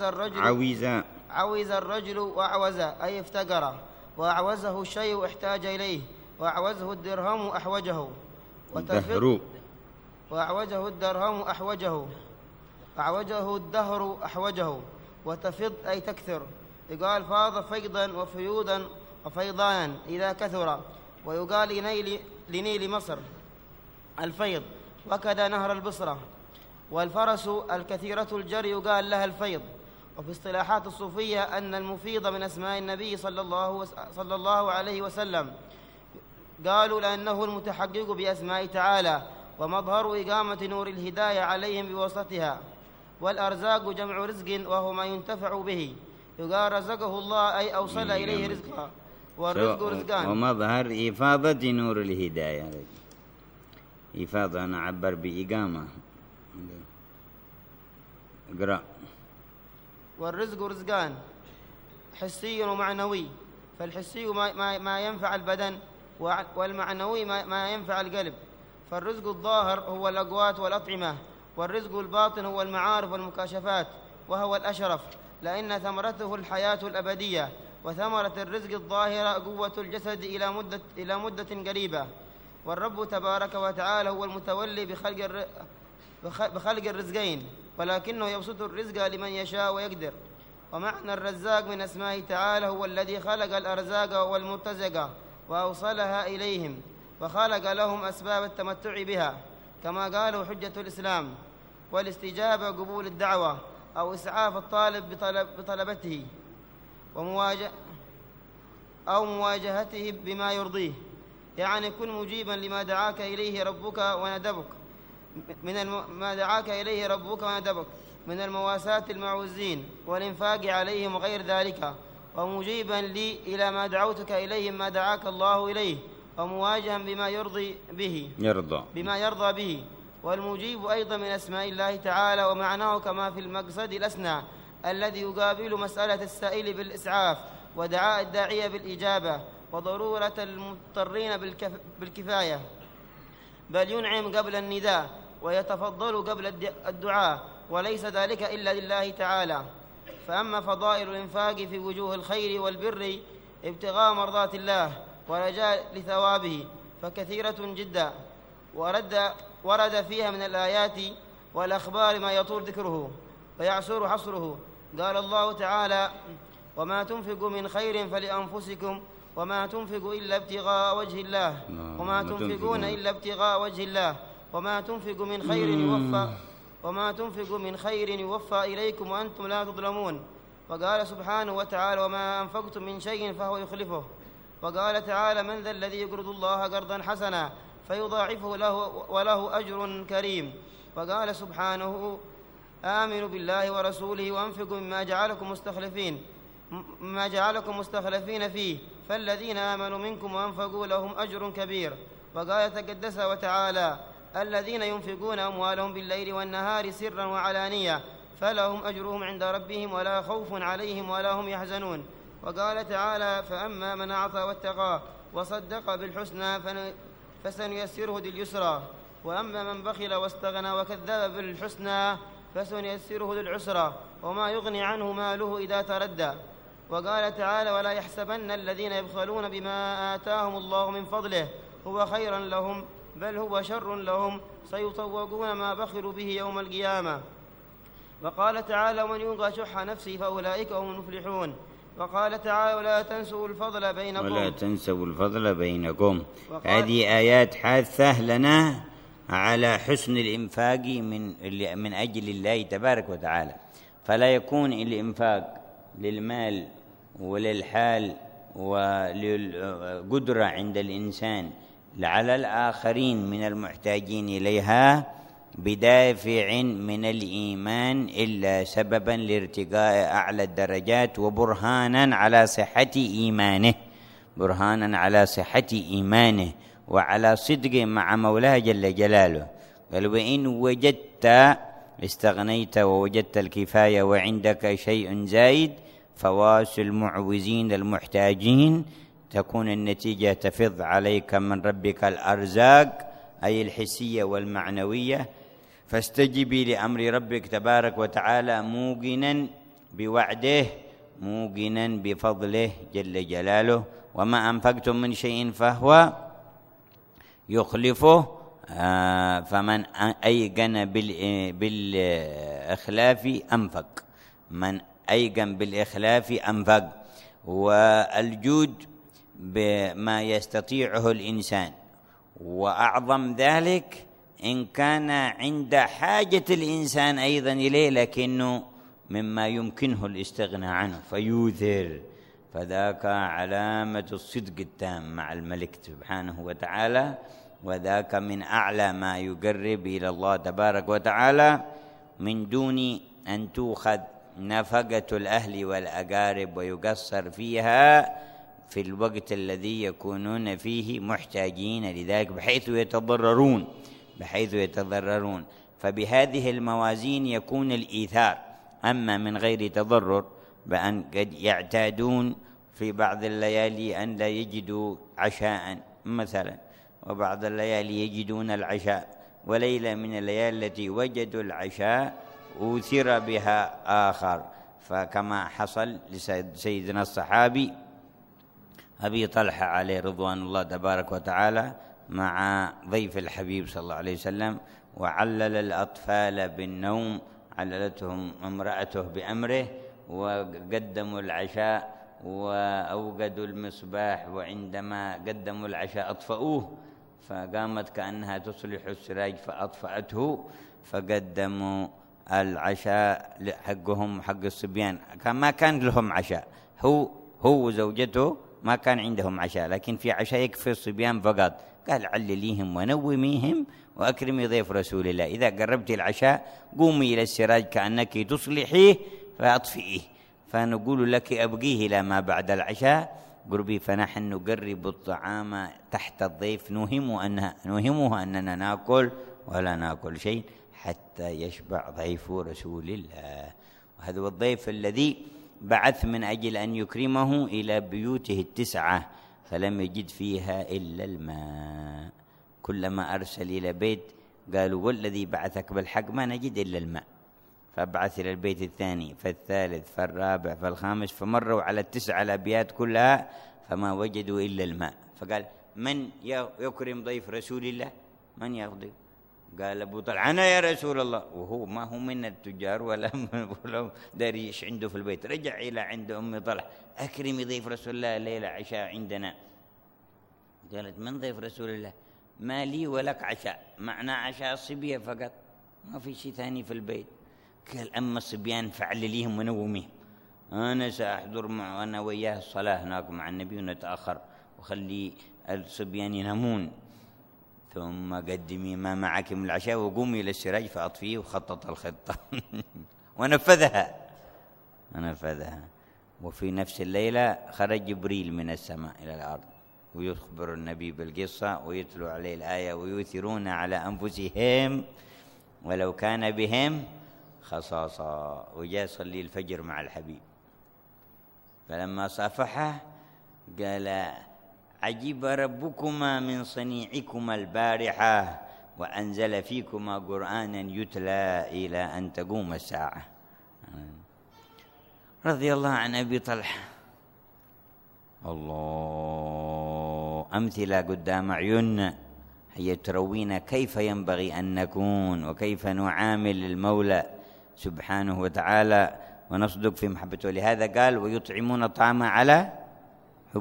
الرجل وأعوز أي افتقر، وأعوزه الشيء احتاج إليه، وأعوزه الدرهم أحوجه، وأعوجه الدرهم أعوجه الدهر أحوجه، وتفض أي تكثر. يقال فاض فيضا وفيوضا وفيضانا إذا كثر. ويقال لنيل مصر الفيض، وكذا نهر البصرة. والفرس الكثيرة الجري يقال لها الفيض. وفي اصطلاحات الصوفية أن المفيض من أسماء النبي صلى الله عليه وسلم، قالوا لأنه المتحقق بأسماء تعالى، ومظهر إقامة نور الهداية عليهم بواسطتها. والأرزاق جمع رزق، وهو ما ينتفع به. يقال رزقه الله أي أوصل إليه رزقا، والرزق رزقان. ومظهر إفاضة نور الهداية، إفاضة أنا عبر بإقامة. اقرأ. والرزق رزقان حسي ومعنوي، فالحسي ما ينفع البدن، والمعنوي ما ينفع القلب. فالرزق الظاهر هو الأقوات والأطعمة، والرزق الباطن هو المعارف والمكاشفات، وهو الأشرف، لأن ثمرته الحياة الأبدية. وثمرة الرزق الظاهرة قوة الجسد إلى مدة قريبة. والرب تبارك وتعالى هو المتولي بخلق الرزقين، ولكنه يبسط الرزق لمن يشاء ويقدر. ومعنى الرزاق من أسمائه تعالى هو الذي خلق الأرزاق والمرتزقة وأوصلها إليهم، وخلق لهم أسباب التمتع بها، كما قالوا حجة الإسلام. والاستجابة قبول الدعوة أو إسعاف الطالب بطلبته مواجهته بما يرضيه، يعني كن مجيبا لما دعاك إليه ربك وندبك من المواساة المعوزين والإنفاق عليهم وغير ذلك، ومجيبا لي إلى ما دعوتك إليه ما دعاك الله إليه، ومواجها بما يرضى به. والمجيب أيضا من أسماء الله تعالى، ومعناه كما في المقصد الأسنى الذي يقابل مسألة السائل بالإسعاف، ودعاء الداعية بالإجابة، وضرورة المضطرين بالكفاية، بل ينعم قبل النداء ويتفضل قبل الدعاء، وليس ذلك إلا لله تعالى. فأما فضائل الإنفاق في وجوه الخير والبر ابتغاء مرضات الله ورجاء لثوابه فكثيرة جدا، ورد فيها من الآيات والأخبار ما يطول ذكره ويعسر حصره. قال الله تعالى: وما تنفقوا من خير فلأنفسكم وما تنفقوا إلا ابتغاء وجه الله وما تنفقون إلا ابتغاء وجه الله وما تنفقوا من خير يوفى إليكم وأنتم لا تظلمون. وقال سبحانه وتعالى: وما أنفقتم من شيء فهو يخلفه. وقال تعالى: من ذا الذي يقرض الله قرضا حسنا فيضاعفه له وله أجر كريم. وقال سبحانه: آمنوا بالله ورسوله وأنفقوا مما جعلكم مستخلفين فيه فالذين آمنوا منكم وأنفقوا لهم أجر كبير. وقال تقدس وتعالى: الذين ينفقون أموالهم بالليل والنهار سرا وعلانية فلهم أجرهم عند ربهم ولا خوف عليهم ولا هم يحزنون. وقال تعالى: فأما من أعطى واتقى وصدق بالحسنى فسنيسره لليسرى وأما من بخل واستغنى وكذب بالحسنى فسنيسره للعسرى وما يغني عنه ماله إذا تردى. وقال تعالى: ولا يحسبن الذين يبخلون بما آتاهم الله من فضله هو خيرا لهم بل هو شر لهم سيطوقون ما بخلوا به يوم القيامة. وقال تعالى: ومن يوق شح نفسه فأولئك هم المفلحون. وقال تعالى: ولا تنسوا الفضل بينكم. هذه آيات حاثة لنا على حسن الإنفاق من أجل الله تبارك وتعالى، فلا يكون الإنفاق للمال وللحال وللقدرة عند الإنسان على الآخرين من المحتاجين إليها بدافع من الإيمان إلا سببا لارتقاء أعلى الدرجات وبرهانا على صحة إيمانه وعلى صدق مع مولاه جل جلاله. قال: وإن وجدت استغنيت ووجدت الكفاية وعندك شيء زايد فواس المعوزين المحتاجين، تكون النتيجة تفض عليك من ربك الأرزاق أي الحسية والمعنوية، فاستجبي لأمر ربك تبارك وتعالى موقنا بوعده موقنا بفضله جل جلاله. وما أنفقتم من شيء فهو يخلفه، فمن أيقن بالإخلاف أنفق، من أيقن بالإخلاف أنفق. والجود بما يستطيعه الإنسان، وأعظم ذلك إن كان عند حاجة الإنسان أيضا إليه لكنه مما يمكنه الاستغناء عنه فيوثر، فذاك علامة الصدق التام مع الملك سبحانه وتعالى، وذاك من أعلى ما يقرب إلى الله تبارك وتعالى من دون أن تؤخذ نفقة الأهل والأقارب ويقصر فيها في الوقت الذي يكونون فيه محتاجين لذلك بحيث يتضررون. فبهذه الموازين يكون الإيثار. أما من غير تضرر بأن قد يعتادون في بعض الليالي أن لا يجدوا عشاء مثلا، وبعض الليالي يجدون العشاء، وليلة من الليالي التي وجدوا العشاء أوثر بها آخر، فكما حصل لسيدنا الصحابي أبي طلحة عليه رضوان الله تبارك وتعالى مع ضيف الحبيب صلى الله عليه وسلم، وعلل الأطفال بالنوم، عللتهم امرأته بأمره، وقدموا العشاء وأوقدوا المصباح، وعندما قدموا العشاء أطفأوه، فقامت كأنها تصلح السراج فأطفأته، فقدموا العشاء حقهم حق الصبيان. ما كان لهم عشاء، هو وزوجته ما كان عندهم عشاء، لكن في عشاء يكفي الصبيان فقط. قال: علليهم ونوميهم وأكرمي ضيف رسول الله، إذا قربت العشاء قومي إلى السراج كأنك تصلحيه فأطفئيه، فنقول لك أبقيه إلى ما بعد العشاء قربي، فنحن نقرب الطعام تحت الضيف، نوهمه أننا نأكل ولا نأكل شيء حتى يشبع ضيف رسول الله. وهذا هو الضيف الذي بعث من أجل أن يكرمه إلى بيوته 9 فلم يجد فيها إلا الماء. كلما أرسل إلى بيت قالوا: والذي بعثك بالحق ما نجد إلا الماء، فأبعث إلى البيت الثاني فالثالث فالرابع فالخامس، فمروا على 9 الأبيات كلها فما وجدوا إلا الماء. فقال: من يكرم ضيف رسول الله؟ من يغضب؟ قال أبو طلحة: أنا يا رسول الله، وهو ما هو من التجار ولا داري إيش عنده في البيت. رجع إلى عند أم طلحة: أكرمي ضيف رسول الله الليلة عشاء عندنا. قالت: من ضيف رسول الله؟ ما لي ولك عشاء، معنى عشاء الصبية فقط، ما في شيء ثاني في البيت. قال: أما الصبيان فعلليهم ونوميهم، أنا سأحضر أنا وياه الصلاة هناك مع النبي ونتأخر، وخلي الصبيان ينامون، ثم قدمي ما معك من العشاء وقومي إلى السراج فأطفيه. وخطط الخطة ونفذها. وفي نفس الليلة خرج جبريل من السماء إلى الأرض ويخبر النبي بالقصة ويتلو عليه الآية: ويؤثرون على أنفسهم ولو كان بهم خصاصة. وجاء يصلي الفجر مع الحبيب، فلما صافحه قال: عجب ربكما من صنيعكما البارحة وأنزل فيكما قرآنا يتلى إلى أن تقوم الساعة. رضي الله عن أبي طلحة. الله، أمثلة قدام عيوننا هي تروينا كيف ينبغي أن نكون وكيف نعامل المولى سبحانه وتعالى ونصدق في محبته. لهذا قال: ويطعمون الطعام على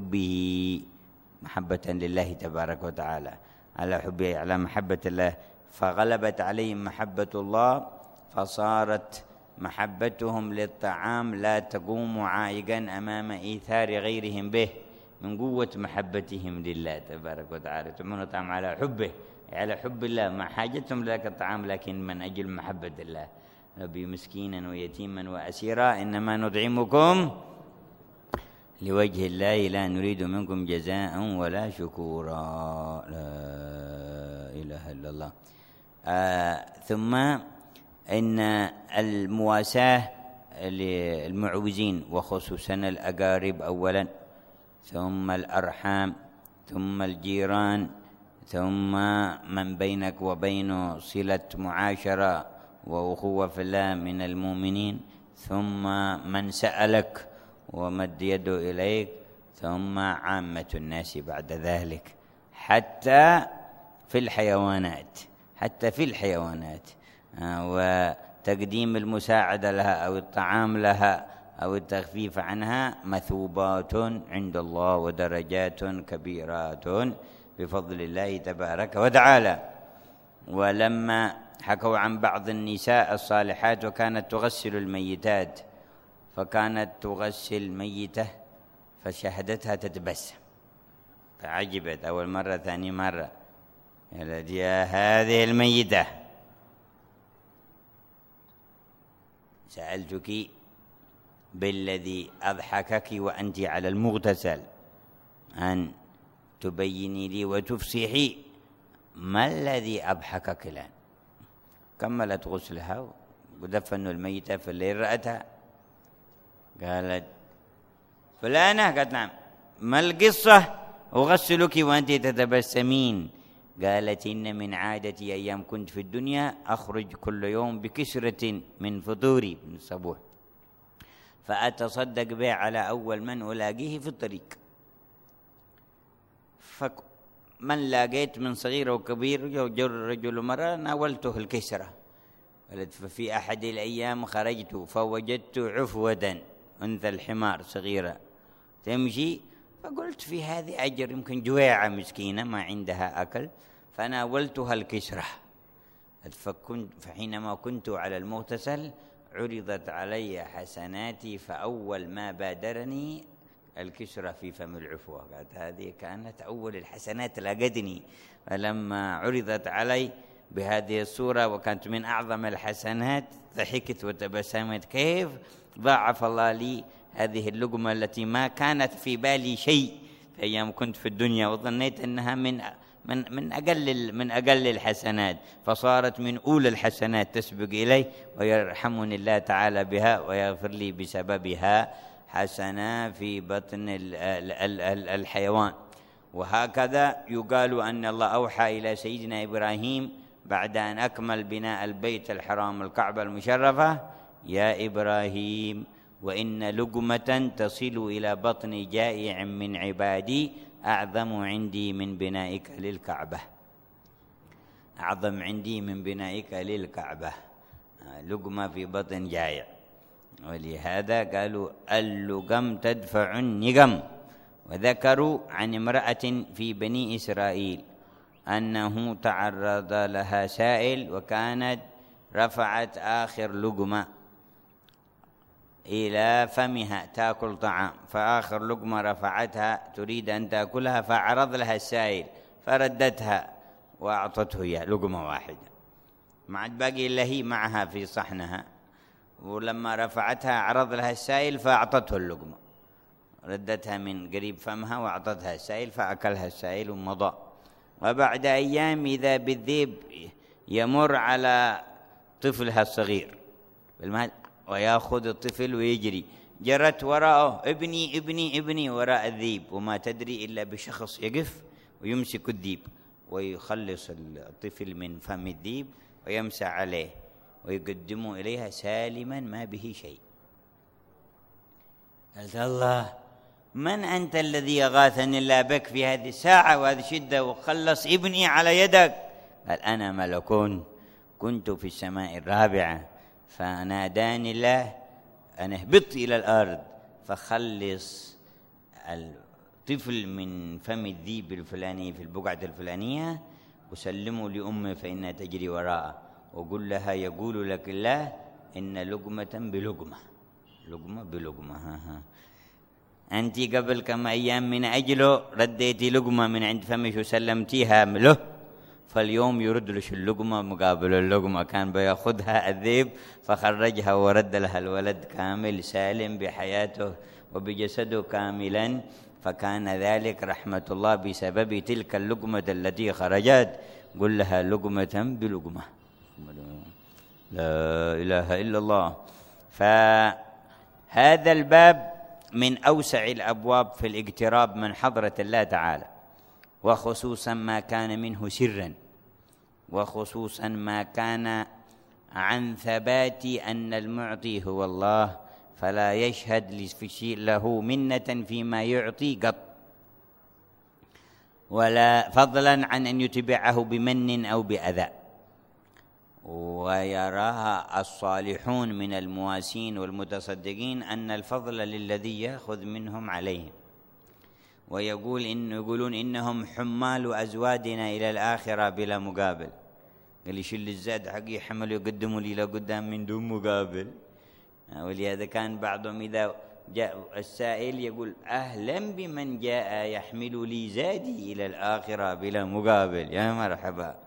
حبه، محبة لله تبارك وتعالى، على حبه، على محبة الله. فغلبت عليهم محبة الله، فصارت محبتهم للطعام لا تقوم عائقا أمام إيثار غيرهم به من قوة محبتهم لله تبارك وتعالى. يطعمون الطعام على حبه، على حب الله، مع حاجتهم لذلك الطعام، لكن من أجل محبة الله. نبي مسكينا ويتيما وأسيرا إنما نطعمكم لوجه الله لا نريد منكم جزاء ولا شكورا. لا إله إلا الله. ثم إن المواساة للمعوزين وخصوصا الأقارب أولا، ثم الأرحام، ثم الجيران، ثم من بينك وبينه صلة معاشرة وأخوة في الله من المؤمنين، ثم من سألك ومد يده إليك، ثم عامة الناس بعد ذلك، حتى في الحيوانات، حتى في الحيوانات. وتقديم المساعدة لها أو الطعام لها أو التخفيف عنها مثوبات عند الله ودرجات كبيرات بفضل الله تبارك وتعالى. ولما حكوا عن بعض النساء الصالحات وكانت تغسل الميتات، فكانت تغسل ميتة فشهدتها تتبسم، فعجبت أول مرة ثاني مرة، قالت يا هذه الميتة سألتك بالذي أضحكك وأنت على المغتسل أن تبيني لي وتفصحي ما الذي أضحكك الآن. كملت غسلها ودفنوا الميتة في الليل، رأتها قالت فلانة، قالت نعم، ما القصة أغسلك وأنت تتبسمين؟ قالت إن من عادتي أيام كنت في الدنيا أخرج كل يوم بكسرة من فطوري من الصبوح، فأتصدق به على أول من ألاقيه في الطريق، فمن لاقيت من صغير وكبير رجل مرة ناولته الكسرة. قالت ففي أحد الأيام خرجت فوجدت عفوة أنثى الحمار صغيرة تمشي، فقلت في هذه أجر، يمكن جويعة مسكينة ما عندها أكل، فناولتها الكسرة. فحينما كنت على المغتسل عرضت علي حسناتي، فأول ما بادرني الكسرة في فم العفوة. قالت هذه كانت أول الحسنات لاقتني، فلما عرضت علي بهذه الصورة وكانت من أعظم الحسنات ضحكت وتبسمت. كيف ضاعف الله لي هذه اللقمة التي ما كانت في بالي شيء أيام كنت في الدنيا، وظنيت أنها من أقل الحسنات، فصارت من أولى الحسنات تسبق إلي، ويرحمني الله تعالى بها ويغفر لي بسببها حسنة في بطن الحيوان. وهكذا يقال أن الله أوحى إلى سيدنا إبراهيم بعد أن أكمل بناء البيت الحرام الكعبة المشرفة: يا إبراهيم وإن لقمة تصل إلى بطن جائع من عبادي أعظم عندي من بنائك للكعبة، أعظم عندي من بنائك للكعبة، لقمة في بطن جائع. ولهذا قالوا اللقم تدفع النقم. وذكروا عن امرأة في بني إسرائيل أنه تعرض لها سائل وكانت رفعت آخر لقمة إلى فمها تأكل طعام، فآخر لقمة رفعتها تريد أن تأكلها، فعرض لها السائل فردتها وأعطته إياه لقمة واحدة، ما عاد باقي إلا هي معها في صحنها. ولما رفعتها عرض لها السائل فأعطته اللقمة، ردتها من قريب فمها وأعطتها السائل فأكلها السائل ومضى. وبعد أيام إذا بالذئب يمر على طفلها الصغير ويأخذ الطفل ويجري، جرت وراءه ابني ابني ابني وراء الذئب، وما تدري إلا بشخص يقف ويمسك الذئب ويخلص الطفل من فم الذئب ويمسح عليه ويقدمه إليها سالما ما به شيء. قالت الله من أنت الذي أغاثني الله بك في هذه الساعة وهذه الشدة وخلص ابني على يدك؟ قال أنا ملك كنت في السماء الرابعة فناداني الله أن اهبط إلى الأرض فخلص الطفل من فم الذئب الفلاني في البقعة الفلانية وسلموا لأمه فإنها تجري وراءه، وقل لها يقول لك الله إن لقمة بلقمة، لقمة بلقمة. أنت قبل كم أيام من أجله رديتي لقمة من عند فمش وسلمتيها له، فاليوم يرد لش اللقمة مقابل اللقمة. كان بياخذها الذئب فخرجها ورد لها الولد كامل سالم بحياته وبجسده كاملا، فكان ذلك رحمة الله بسبب تلك اللقمة التي خرجت. قل لها لقمة بلقمة، لا إله إلا الله. فهذا الباب من أوسع الأبواب في الاقتراب من حضرة الله تعالى، وخصوصا ما كان منه سرا، وخصوصا ما كان عن ثبات أن المعطي هو الله، فلا يشهد له منة فيما يعطي قط، ولا فضلا عن أن يتبعه بمن أو بأذى. ويراها الصالحون من المواسين والمتصدقين أن الفضل للذي يأخذ منهم عليهم، يقولون إنهم حمال أزوادنا إلى الآخرة بلا مقابل. قال يشيل الزاد حقي يحمل يقدموا لي لقدام من دون مقابل. ولهذا كان بعضهم إذا جاء السائل يقول أهلا بمن جاء يحمل لي زادي إلى الآخرة بلا مقابل، يا مرحبا.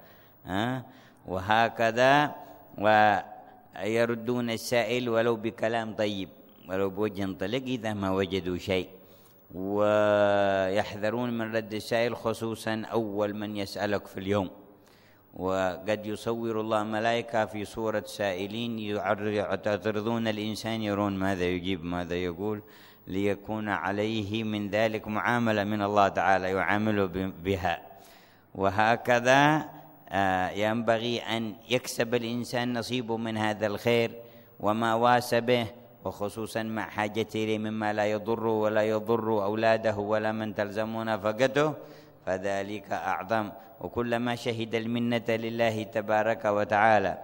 وهكذا ويردون السائل ولو بكلام طيب، ولو بوجه طلق إذا ما وجدوا شيء، ويحذرون من رد السائل خصوصا أول من يسألك في اليوم. وقد يصور الله ملائكة في صورة سائلين يعترضون الإنسان، يرون ماذا يجيب ماذا يقول، ليكون عليه من ذلك معاملة من الله تعالى يعامله بها. وهكذا ينبغي أن يكسب الإنسان نصيبه من هذا الخير وما واس به، وخصوصا مع حاجته إليه مما لا يضر ولا يضر أولاده ولا من تلزم نفقته، فذلك أعظم. وكلما شهد المنة لله تبارك وتعالى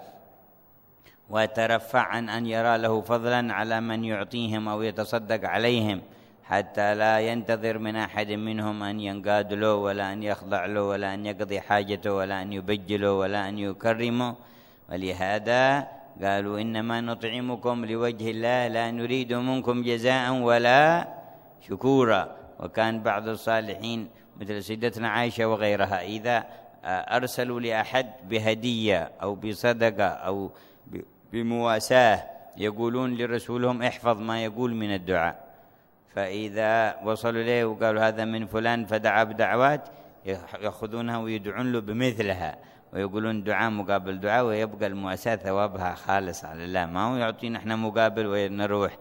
وترفع عن أن يرى له فضلا على من يعطيهم أو يتصدق عليهم، حتى لا ينتظر من أحد منهم أن ينقاد له ولا أن يخضع له ولا أن يقضي حاجته ولا أن يبجله ولا أن يكرمه. ولهذا قالوا إنما نطعمكم لوجه الله لا نريد منكم جزاء ولا شكورا. وكان بعض الصالحين مثل سيدتنا عائشة وغيرها إذا أرسلوا لأحد بهدية أو بصدقة أو بمواساة يقولون لرسولهم احفظ ما يقول من الدعاء، فإذا وصلوا إليه وقالوا هذا من فلان فدعا بدعوات يأخذونها ويدعون له بمثلها ويقولون دعاء مقابل دعاء، ويبقى المواساة ثوابها خالص على الله، ما هو يعطينا احنا مقابل ونروح.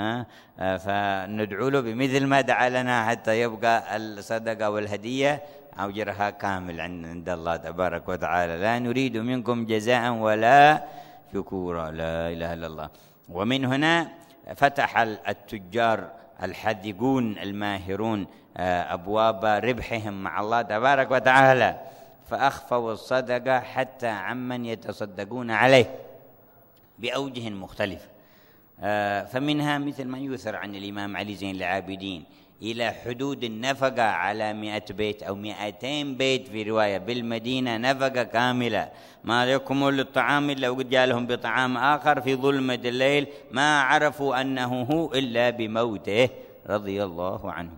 فندعو له بمثل ما دعا لنا حتى يبقى الصدقة والهدية أجرها كامل عند الله تبارك وتعالى. لا نريد منكم جزاء ولا شكورا، لا إله إلا الله. ومن هنا فتح التجار الحذقون الماهرون أبواب ربحهم مع الله تبارك وتعالى، فأخفوا الصدقة حتى عمن يتصدقون عليه بأوجه مختلفة. فمنها مثل ما يثر عن الإمام علي زين العابدين إلى حدود النفقة على 100 بيت أو 200 بيت في رواية بالمدينة، نفقة كاملة ما يكمل الطعام إلا وقد جاء بطعام آخر في ظلمة الليل ما عرفوا أنه هو إلا بموته رضي الله عنه.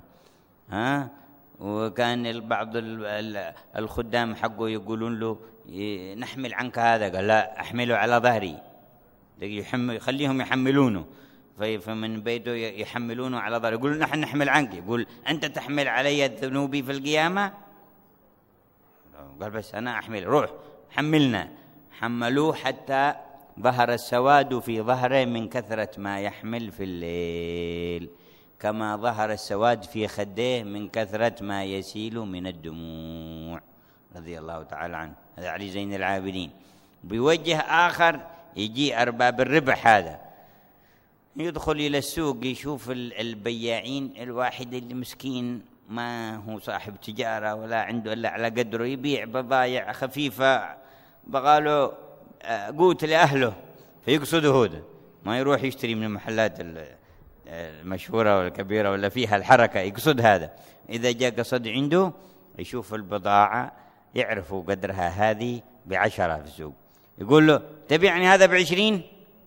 وكان بعض الخدام حقه يقولون له نحمل عنك هذا، قال لا أحمله على ظهري، يخليهم يحملونه، فمن بيته يحملونه على ظهره، يقولون نحن نحمل عنك، يقول أنت تحمل علي ذنوبي في القيامة؟ قال بس أنا أحمل، روح حملنا. حملوه حتى ظهر السواد في ظهره من كثرة ما يحمل في الليل، كما ظهر السواد في خديه من كثرة ما يسيل من الدموع رضي الله تعالى عنه. هذا علي زين العابدين. بوجه آخر يجي أرباب الربح، هذا يدخل إلى السوق يشوف البياعين، الواحد اللي مسكين ما هو صاحب تجارة ولا عنده إلا على قدره، يبيع بضايع خفيفة بقاله قوت لأهله، فيقصده هذا، ما يروح يشتري من المحلات المشهورة والكبيرة ولا فيها الحركة، يقصد هذا. إذا جاء قصد عنده يشوف البضاعة يعرفوا قدرها هذه ب10 في السوق، يقول له تبيعني هذا ب20،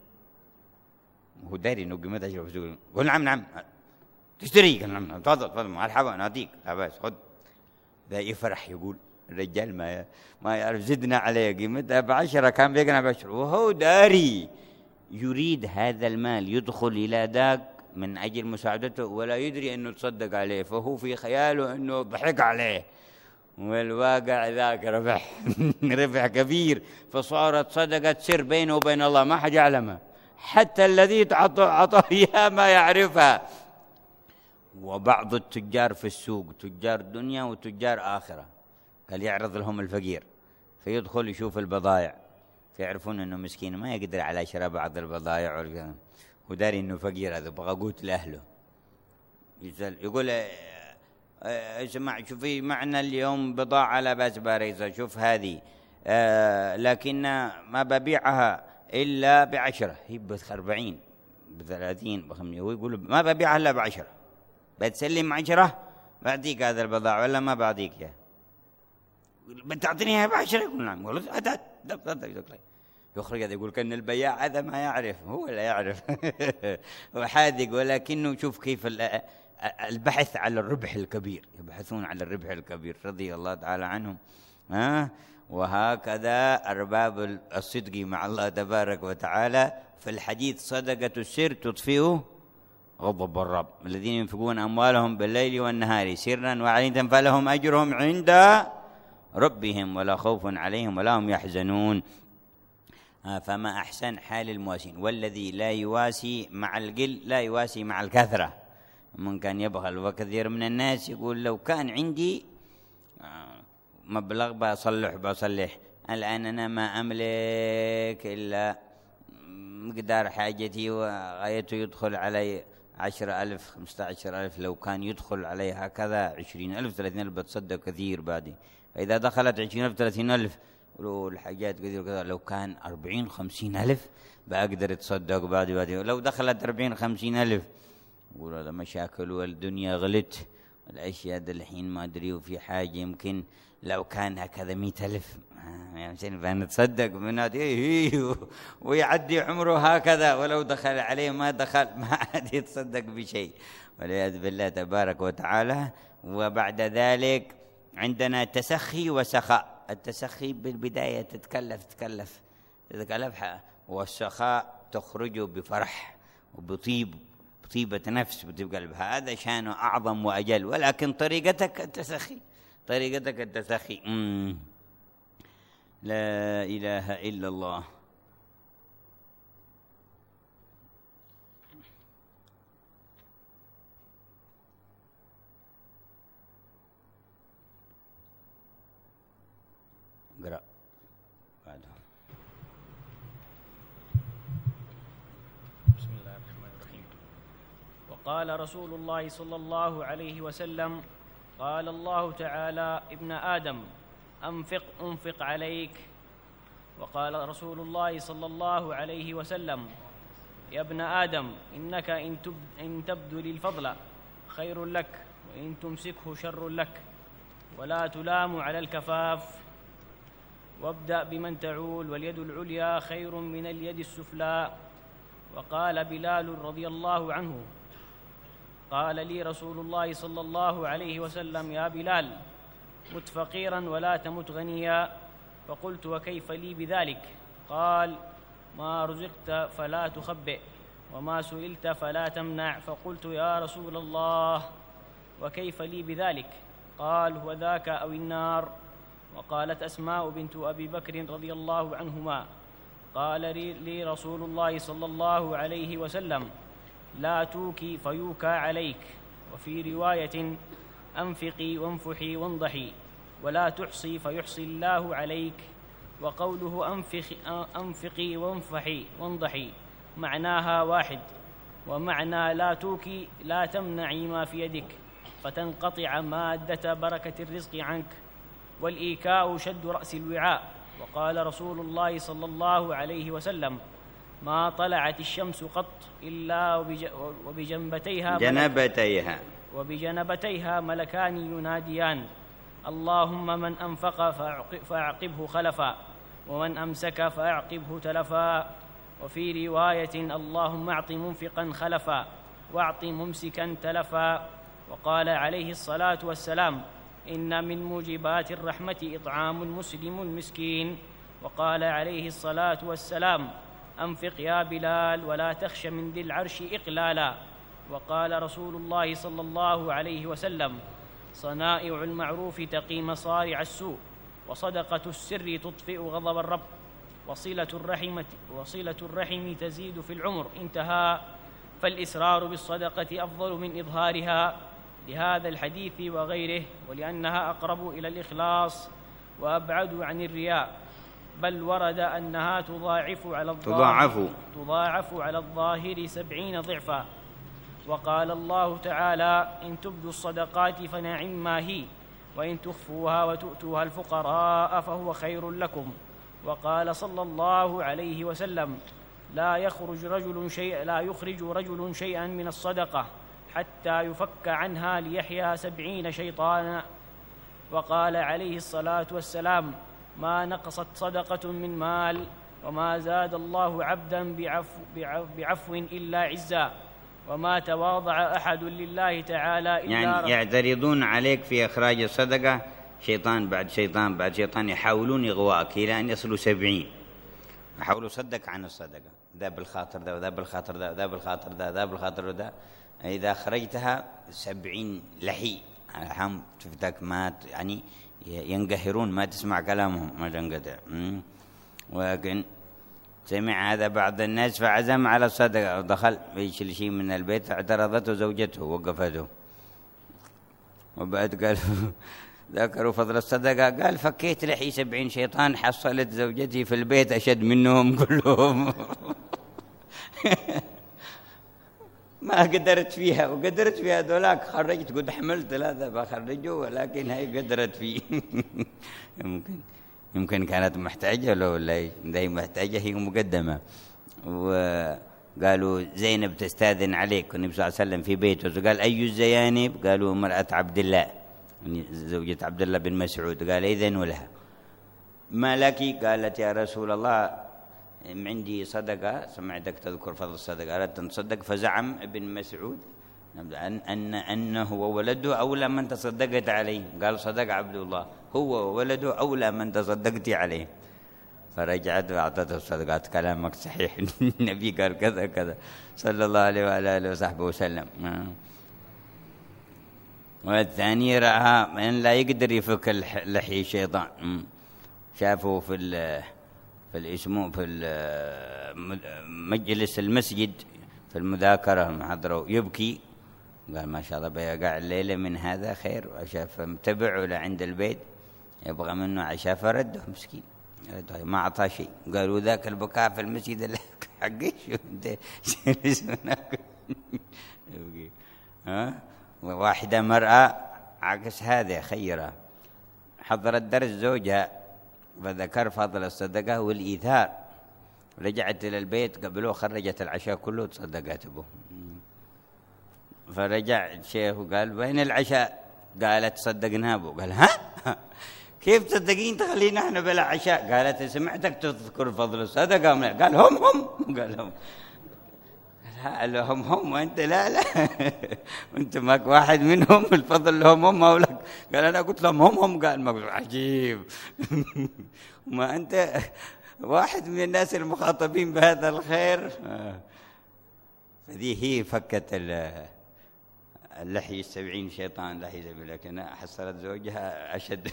هو داري انه قيمته 10 في السوق، يقول نعم تشتري، قال نعم تفضل مرحبا نعطيك، لا بس خذ. ذا يفرح يقول الرجال ما يعرف زدنا عليه قيمتها ب10، كان بيقنع ب10 وهو داري يريد هذا المال يدخل إلى ذاك من أجل مساعدته ولا يدري أنه تصدق عليه، فهو في خياله أنه ضحك عليه، والواقع ذاك ربح كبير، فصارت صدقة سر بينه وبين الله ما حد يعلمها، حتى الذي عطاه إياها ما يعرفها. وبعض التجار في السوق تجار دنيا وتجار آخرة، قال يعرض لهم الفقير فيدخل يشوف البضائع، فيعرفون أنه مسكين ما يقدر على شراء بعض البضائع، وداري أنه فقير، هذا بغى قوت لأهله. يقول اسمع شوفي معنا اليوم بضاعة لا بأس باريزة، شوف هذه لكن ما ببيعها إلا ب10، هي ب40 ب30 ب50، هو يقول ما ببيعها إلا ب10، بتسلم 10 بعطيك هذا البضاعة ولا ما بعطيك يا بتعطينيها ب10؟ يقول نعم، يقول يخرج هذا يقول كأن البياع هذا ما يعرف، هو لا يعرف وحاذق، ولكنه شوف كيف البحث على الربح الكبير، يبحثون على الربح الكبير رضي الله تعالى عنهم. وهكذا أرباب الصدق مع الله تبارك وتعالى. في الحديث صدقة السر تطفئ غضب الرب، الذين ينفقون أموالهم بالليل والنهار سرا وعلانية فلهم أجرهم عند ربهم ولا خوف عليهم ولا هم يحزنون. فما أحسن حال المواسين، والذي لا يواسي مع القل لا يواسي مع الكثرة. من كان يبخل، وكثير من الناس يقول لو كان عندي مبلغ بصلح، الآن أنا ما أملك إلا مقدار حاجتي وغايته يدخل علي 10,000 15,000، لو كان يدخل علي هكذا 20,000 30,000 بتصدق كثير بعدي، فإذا دخلت 20,000 30,000 والحاجات كثير كذا، لو كان 40 50,000 بأقدر أتصدق بعدي، لو دخلت 40 50,000 يقول هذا مشاكل والدنيا غلت الأشياء ده الحين ما أدري، وفي حاجة يمكن لو كان هكذا 100,000 يعني فنتصدق من ويعدي عمره هكذا، ولو دخل عليه ما عاد يتصدق بشيء والعياذ بالله تبارك وتعالى. وبعد ذلك عندنا تسخي وسخاء. التسخي بالبداية تتكلف، والسخاء تخرج بفرح وبطيبة نفس بقلب، هذا شانه أعظم وأجل، ولكن طريقتك التسخي. لا إله إلا الله. اقرأ بعده. بسم الله الرحمن الرحيم. وقال رسول الله صلى الله عليه وسلم: قال الله تعالى: ابن آدم أنفق عليك. وقال رسول الله صلى الله عليه وسلم: يا ابن آدم إنك إن تبذل الفضل خير لك، وإن تمسكه شر لك، ولا تلام على الكفاف، وابدأ بمن تعول، واليد العليا خير من اليد السفلى. وقال بلال رضي الله عنه: قال لي رسول الله صلى الله عليه وسلم: يا بلال مت فقيرا ولا تمت غنيا. فقلت: وكيف لي بذلك؟ قال: ما رزقت فلا تخبئ، وما سئلت فلا تمنع. فقلت: يا رسول الله وكيف لي بذلك؟ قال: هو ذاك أو النار. وقالت أسماء بنت أبي بكر رضي الله عنهما: قال لي رسول الله صلى الله عليه وسلم: لا توكي فيوكى عليك. وفي رواية: أنفقي وانفحي وانضحي، ولا تحصي فيحصي الله عليك. وقوله أنفقي وانفحي وانضحي معناها واحد، ومعنى لا توكي لا تمنعي ما في يدك فتنقطع مادة بركة الرزق عنك. والإيكاء شد رأس الوعاء. وقال رسول الله صلى الله عليه وسلم: ما طلعت الشمس قط إلا وبجنبتيها ملكان يناديان: اللهم من أنفق فأعقبه خلفا، ومن أمسك فأعقبه تلفا. وفي رواية اللهم أعط منفقا خلفا وأعط ممسكا تلفا. وقال عليه الصلاة والسلام إن من موجبات الرحمة إطعام المسلم المسكين. وقال عليه الصلاة والسلام أنفق يا بلال ولا تخش من ذي العرش إقلالا. وقال رسول الله صلى الله عليه وسلم صنائع المعروف تقي مصارع السوء، وصدقة السر تطفئ غضب الرب، وصلة الرحم تزيد في العمر. انتهى. فالإسرار بالصدقة أفضل من إظهارها لهذا الحديث وغيره، ولأنها أقرب إلى الإخلاص وأبعد عن الرياء. بل ورد أنها تضاعف على الظاهر 70 ضعفا. وقال الله تعالى إن تبدوا الصدقات فنعما هي، وإن تخفوها وتؤتوها الفقراء فهو خير لكم. وقال صلى الله عليه وسلم لا يخرج رجل شيئا من الصدقة حتى يفك عنها ليحيا 70 شيطانا. وقال عليه الصلاة والسلام ما نقصت صدقة من مال، وما زاد الله عبدا بعفو إلا عزا، وما تواضع أحد لله تعالى إلا يعني يعترضون عليك في إخراج الصدقة شيطان بعد شيطان بعد شيطان، يحاولون إغواءك إلى أن يصلوا 70. يحاولوا صدق عن الصدقة، ذا بالخاطر ذا وذا بالخاطر ذا وذا بالخاطر ذا وذا بالخاطر ذا. إذا خرجتها 70 لحي هم تفتك ما يعني ينقهرون، ما تسمع كلامهم، ما تنقطع. ولكن سمع هذا بعض الناس فعزم على الصدقة، ودخل يشيل شيء من البيت، اعترضته زوجته ووقفته، وبعد قال ذكروا فضل الصدقة، قال فكيت لحي 70 شيطان، حصلت زوجتي في البيت أشد منهم كلهم. ما قدرت فيها، وقدرت فيها دولاك خرجت، قد حملت 3 بخرجه، ولكن هي قدرت فيه. يمكن كانت محتاجة له، ولا هي محتاجة، هي مقدمة. وقالوا زينب تستاذن عليك، والنبي صلى الله عليه وسلم في بيته، قال أي الزيانب؟ قالوا امرأة عبد الله، زوجة عبد الله بن مسعود. قال إذن ولها. ما لك؟ قالت يا رسول الله عندي صدقة، سمعتك تذكر فضل الصدقة، أردت أن تصدق. فزعم ابن مسعود أنه وولده أولى من تصدقت عليه. قال صدق عبد الله، هو وولده أولى من تصدقت عليه. فرجعت وأعطته الصدقات. كلامك صحيح، النبي قال كذا كذا صلى الله عليه وعلى آله وصحبه وسلم. والثاني رأى أن لا يقدر يفك لحي الشيطان، شافه في مجلس المسجد في المذاكرة المحاضرة يبكي، قال ما شاء الله بيقع الليلة من هذا خير. وشاف متبعه لعند البيت يبغى منه عشاء، فرده مسكين، ما أعطاه شيء. قالوا ذاك البكاء في المسجد اللي حقي شو انت جالس هناك. واحدة مرأة عكس هذا، خيرة، حضرت درس زوجها فذكر فضل الصدقة والإيثار، رجعت إلى البيت قبله خرجت العشاء كله تصدقت به. فرجع الشيخ وقال وين العشاء؟ قالت صدقناه به. قال ها كيف تصدقين تخلينا احنا بلا عشاء؟ قالت سمعتك تذكر فضل الصدقة. قال هم قال هم. قال هم وانت لا انت ماك واحد منهم، الفضل لهم ولك. قال انا قلت لهم هم. قال ما عجيب. ما انت واحد من الناس المخاطبين بهذا الخير. فذي هي فكت اللحي 70 شيطان لحي زي، لكن حصلت زوجها أشد.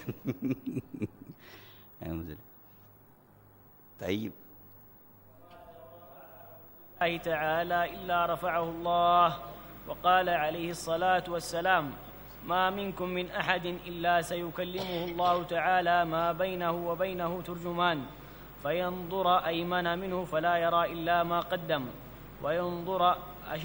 طيب الله تعالى إلا رفعه الله. وقال عليه الصلاة والسلام ما منكم من أحد إلا سيكلمه الله تعالى ما بينه وبينه ترجمان، فينظر أيمن منه فلا يرى إلا ما قدم، وينظر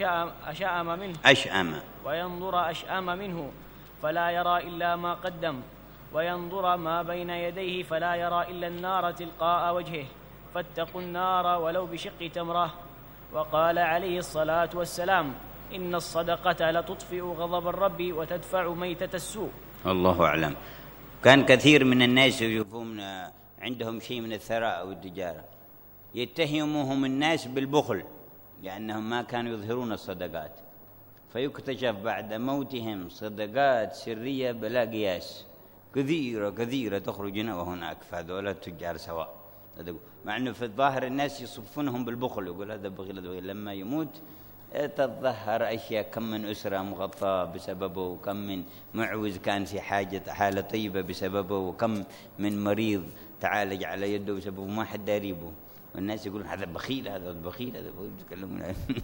أشأم منه فلا يرى إلا ما قدم، وينظر ما بين يديه فلا يرى إلا النار تلقاء وجهه، فاتقوا النار ولو بشق تمرة. وقال عليه الصلاة والسلام إن الصدقة لتطفئ غضب الرب وتدفع ميتة السوء. الله أعلم. كان كثير من الناس يشوفون عندهم شيء من الثراء أو التجارة يتهمهم الناس بالبخل لأنهم ما كانوا يظهرون الصدقات، فيكتشف بعد موتهم صدقات سرية بلا قياس كثيرة كثيرة تخرج هنا وهناك، فهذول التجار سواء، مع أنه في الظاهر الناس يصفونهم بالبخل، يقول هذا بخيل هذا بخيل. لما يموت تتظهر أشياء، كم من أسرة مغطاة بسببه، وكم من معوز كان في حالة طيبة بسببه، وكم من مريض تعالج على يده بسببه ما حد داريبه، والناس يقولون هذا بخيل هذا بخيل هذا بخيل يتكلمون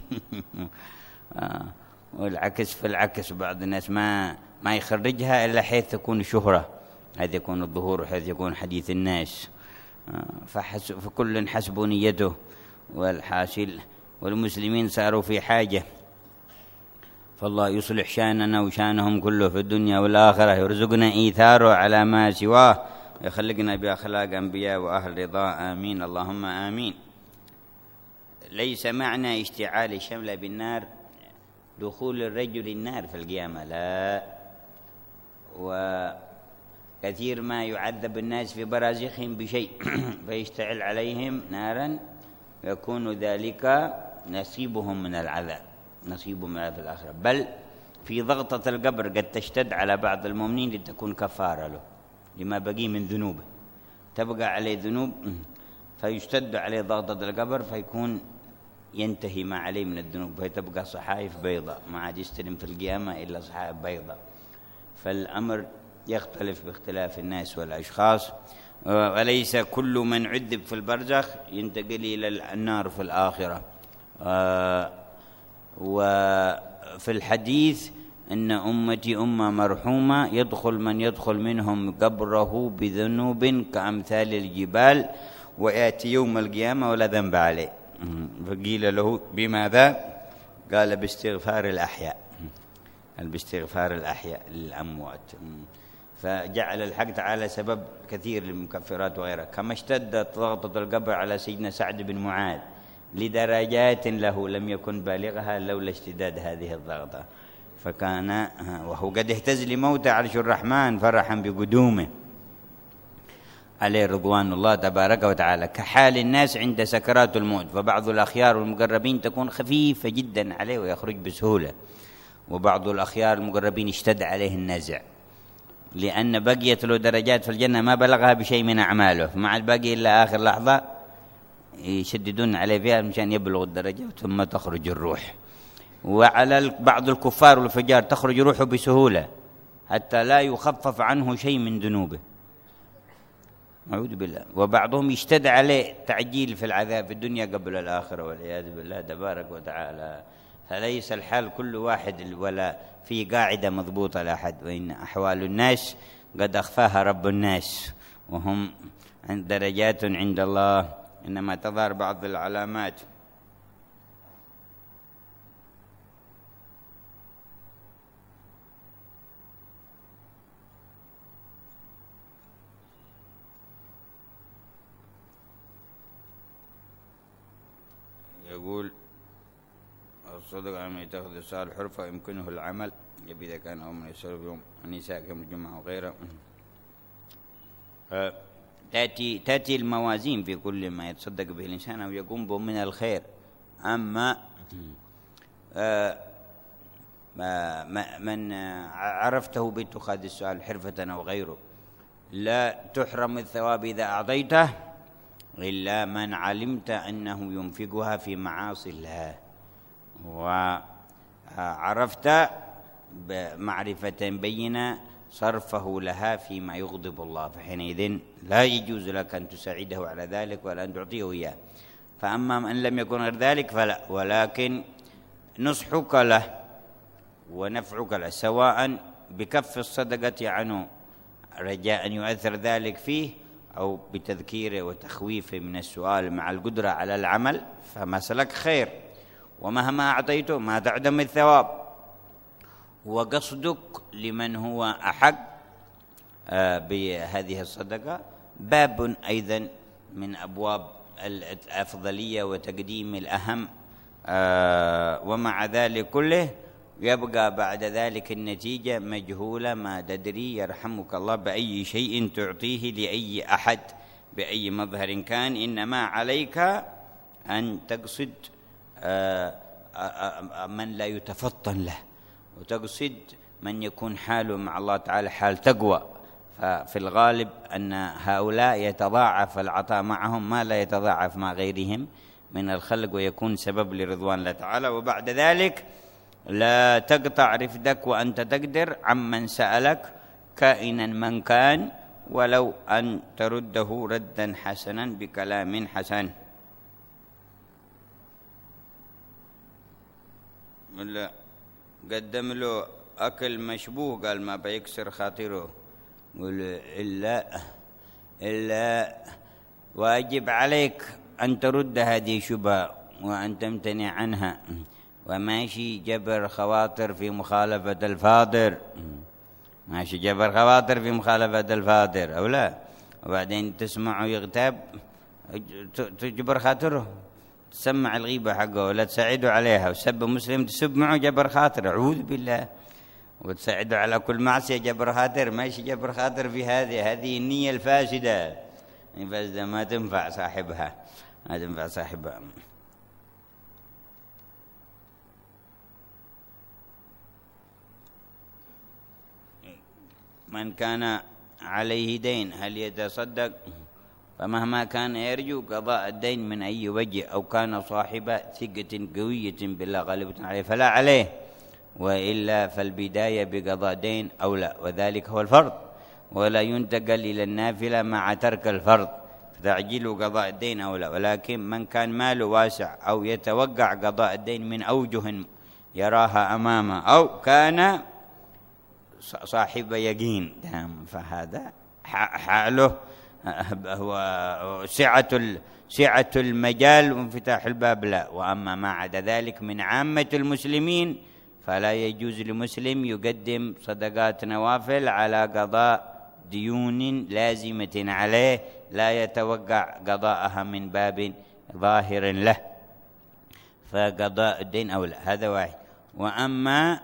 والعكس في العكس، بعض الناس ما يخرجها إلا حيث تكون شهرة، هذا يكون الظهور وحيث يكون حديث الناس، فكل حسب نيته. والحاصل والمسلمين صاروا في حاجة، فالله يصلح شاننا وشانهم كله في الدنيا والآخرة، يرزقنا إيثاره على ما سواه، يخلقنا بأخلاق أنبياء وأهل رضا، آمين اللهم آمين. ليس معنى اشتعال الشملة بالنار دخول الرجل النار في القيامة، لا. وكثير ما يعذب الناس في برازخهم بشيء فيشتعل عليهم نارا، يكون ذلك نصيبهم من العذاب، نصيبهم من العذاب الآخرة. بل في ضغطة القبر قد تشتد على بعض المؤمنين لتكون كفارة له لما بقي من ذنوبه، تبقى عليه ذنوب فيشتد عليه ضغطة القبر، فيكون ينتهي ما عليه من الذنوب، فتبقى صحائف بيضاء، ما عاد يستلم في القيامة إلا صحائف بيضاء. فالأمر يختلف باختلاف الناس والأشخاص، وليس كل من عذب في البرزخ ينتقل إلى النار في الآخرة. وفي الحديث إن أمتي أمة مرحومة يدخل من يدخل منهم قبره بذنوب كأمثال الجبال ويأتي يوم القيامة ولا ذنب عليه، فقيل له بماذا؟ قال باستغفار الأحياء، باستغفار الأحياء للأموات. فجعل الحق تعالى سبب كثير للمكفرات وغيرها، كما اشتدت ضغطة القبر على سيدنا سعد بن معاذ لدرجات له لم يكن بالغها لولا اشتداد هذه الضغطة، فكان وهو قد اهتز لموت عرش الرحمن فرحا بقدومه عليه رضوان الله تبارك وتعالى، كحال الناس عند سكرات الموت، فبعض الأخيار والمقربين تكون خفيفة جدا عليه ويخرج بسهولة، وبعض الأخيار المقربين اشتد عليه النزع لأن بقيت له درجات في الجنة ما بلغها بشيء من أعماله، مع الباقي إلا آخر لحظة يشددون عليه فيها مشان يبلغ الدرجة ثم تخرج الروح. وعلى بعض الكفار والفجار تخرج روحه بسهولة حتى لا يخفف عنه شيء من ذنوبه، أعوذ بالله. وبعضهم يشتد عليه تعجيل في العذاب في الدنيا قبل الآخرة والعياذ بالله تبارك وتعالى. فليس الحال كل واحد ولا في قاعدة مضبوطة لأحد، وإن أحوال الناس قد أخفاها رب الناس، وهم عند درجات عند الله، إنما تظهر بعض العلامات. يقول الصدق عن يتخذ الصالح حرفة يمكنه العمل إذا كان أو من يسر يوم النساء كم الجمعة وغيره. تأتي الموازين في كل ما يتصدق به الإنسان أو يقوم به من الخير. أما من عرفته باتخاذ السؤال حرفة أو غيره لا تحرم الثواب إذا أعطيته إلا من علمت أنه ينفقها في معاصي الله، وعرفت بمعرفة بينة صرفه لها فيما يغضب الله، فحينئذ لا يجوز لك أن تساعده على ذلك ولا أن تعطيه إياه. فأما من لم يكن غير ذلك فلا، ولكن نصحك له ونفعك له سواء بكف الصدقة عنه رجاء أن يؤثر ذلك فيه، أو بتذكيره وتخويفه من السؤال مع القدرة على العمل، فمسلك خير، ومهما أعطيته ما تعدم الثواب. وقصدك لمن هو أحق بهذه الصدقة باب أيضا من أبواب الأفضلية وتقديم الأهم. ومع ذلك كله يبقى بعد ذلك النتيجة مجهولة، ما تدري يرحمك الله بأي شيء تعطيه لأي أحد بأي مظهر كان. إنما عليك أن تقصد من لا يتفطن له، وتقصد من يكون حاله مع الله تعالى حال تقوى. ففي الغالب أن هؤلاء يتضاعف العطاء معهم ما لا يتضاعف مع غيرهم من الخلق، ويكون سبب لرضوان الله تعالى. وبعد ذلك لا تقطع رفدك وأنت تقدر عمن سألك كائنا من كان، ولو أن ترده ردا حسنا بكلام حسن. ولا قدم له أكل مشبوه قال ما بيكسر خاطره، قل إلا واجب عليك أن ترد هذه شبهة وأن تمتنع عنها، وماشي جبر خواطر في مخالفة الفاضر، ماشي جبر خواطر في مخالفة الفاضر أو لا، وبعدين تسمعه يغتاب تجبر خاطره، تسمع الغيبة حقه ولا تساعده عليها، وسب مسلم تسب معه جبر خاطر، أعوذ بالله، وتساعده على كل معصية جبر خاطر، ماشي جبر خاطر في هذه النية الفاسدة، الفاسدة ما تنفع صاحبها، ما تنفع صاحبها. من كان عليه دين هل يتصدق؟ فمهما كان يرجو قضاء الدين من أي وجه، أو كان صاحب ثقة قوية بالله غالبة عليه فلا عليه، وإلا فالبداية بقضاء دين أولى، وذلك هو الفرض، ولا ينتقل إلى النافلة مع ترك الفرض، تعجيل قضاء الدين أولى. ولكن من كان ماله واسع أو يتوقع قضاء الدين من أوجه يراها أمامه، أو كان صاحب يقين، فهذا حاله هو سعة المجال وانفتاح الباب لا. وأما ما عدا ذلك من عامة المسلمين فلا يجوز لمسلم يقدم صدقات نوافل على قضاء ديون لازمة عليه لا يتوقع قضاءها من باب ظاهر له، فقضاء الدين أولى، هذا واحد. وأما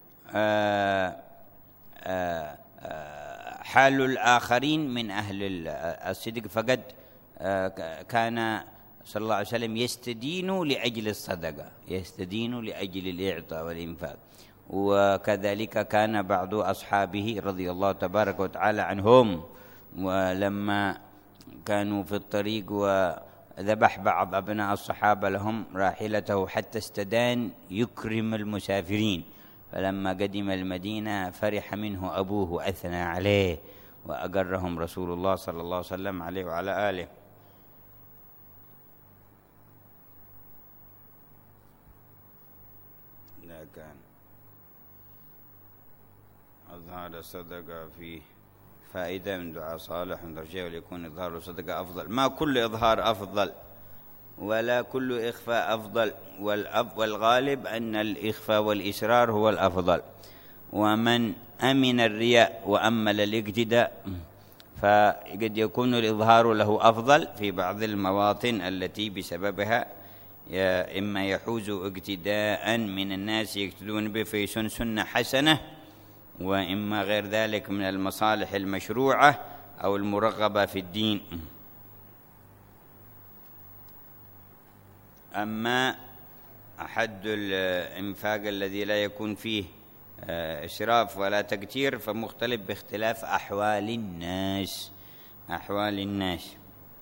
حال الآخرين من أهل الصدق فقد كان صلى الله عليه وسلم يستدين لأجل الصدقة، يستدين لأجل الإعطاء والإنفاق. وكذلك كان بعض أصحابه رضي الله تبارك وتعالى عنهم، ولما كانوا في الطريق وذبح بعض أبناء الصحابة لهم راحلته حتى استدان يكرم المسافرين، فلما قدم المدينة فرح منه أبوه وأثنى عليه، وأقرهم رسول الله صلى الله عليه وسلم عليه وعلى آله. لا كان أظهار الصدقة فيه فائدة من دعاء صالح من درجة، وليكون إظهار الصدقة أفضل. ما كل إظهار أفضل ولا كل إخفاء أفضل، والغالب أن الإخفاء والإسرار هو الأفضل. ومن أمن الرياء وأمل الاقتداء فقد يكون الإظهار له أفضل في بعض المواطن التي بسببها إما يحوز اقتداء من الناس يقتدون به فيسن سنة حسنة، وإما غير ذلك من المصالح المشروعة أو المرغبة في الدين. أما أحد الإنفاق الذي لا يكون فيه إسراف ولا تكتير فمختلف باختلاف أحوال الناس.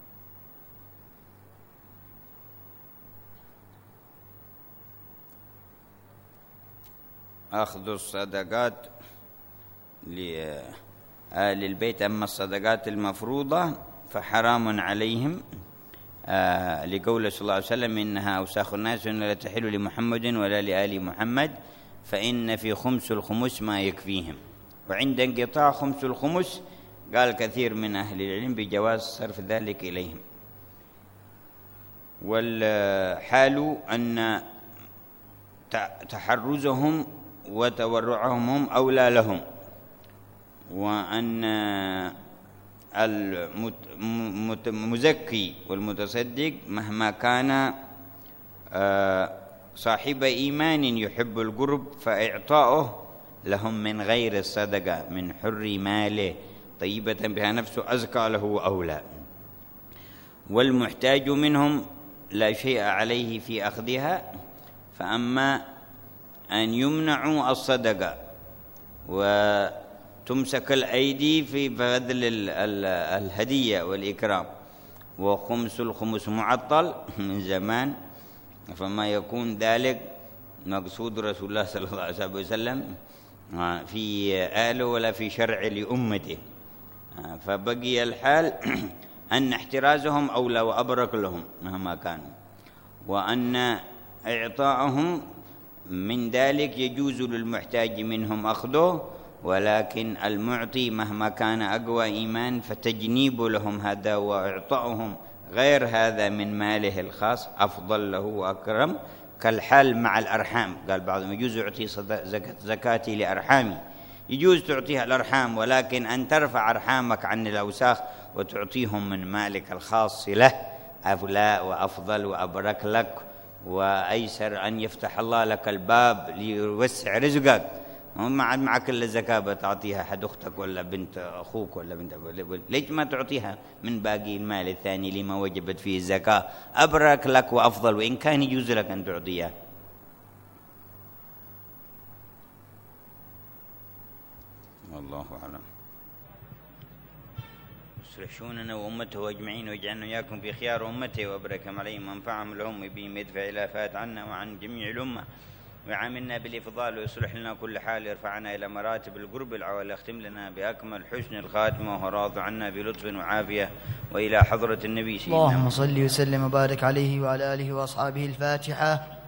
أخذ الصدقات لآل البيت، أما الصدقات المفروضة فحرام عليهم، لقول صلى الله عليه وسلم إنها أوساخ الناس وإن لا تحل لمحمد ولا لآل محمد، فإن في خمس الخمس ما يكفيهم. وعند انقطاع خمس الخمس قال كثير من أهل العلم بجواز صرف ذلك إليهم. والحال أن تحرزهم وتورعهم هم أولى لهم، وأن المزكي والمتصدق مهما كان صاحب إيمان يحب القرب فإعطاؤه لهم من غير الصدقة من حر ماله طيبة بها نفسه أزكى له وأولى. والمحتاج منهم لا شيء عليه في أخذها، فأما أن يمنعوا الصدقة وتمسك الأيدي في بذل الهدية والإكرام، وخمس الخمس معطل من زمان، فما يكون ذلك مقصود رسول الله صلى الله عليه وسلم في آله ولا في شرع لأمته، فبقي الحال أن احترازهم أولى وأبرك لهم مهما كانوا، وأن إعطاءهم من ذلك يجوز للمحتاج منهم أخذه، ولكن المعطي مهما كان أقوى إيمان فتجنيب لهم هذا وإعطاؤهم غير هذا من ماله الخاص أفضل له وأكرم، كالحال مع الأرحام. قال بعضهم يجوز يعطي زكاتي لأرحامي، يجوز تعطيها الأرحام، ولكن أن ترفع أرحامك عن الأوساخ وتعطيهم من مالك الخاص له أولى وأفضل وأبرك لك وأيسر، أن يفتح الله لك الباب ليوسع رزقك. مع كل زكاة بتعطيها حد أختك ولا بنت أخوك ولا بنت، ليش ما تعطيها من باقي المال الثاني لما وجبت فيه الزكاة؟ أبرك لك وأفضل، وإن كان يجوز لك أن تعطيها. والله أعلم. يصلح شؤوننا وأمته أجمعين، ويجعلنا إياكم في خيار أمته، وأبركم عليهم وانفعهم لهم بهم، يدفع الآفات عنا وعن جميع الأمة، ويعاملنا بالإفضال، ويصلح لنا كل حال، يرفعنا إلى مراتب القرب العوالي، يختم لنا بأكمل حسن الخاتمة، وهو راض عنا بلطف وعافية، وإلى حضرة النبي سيدنا اللهم صل وسلم وبارك عليه وعلى آله وأصحابه. الفاتحة.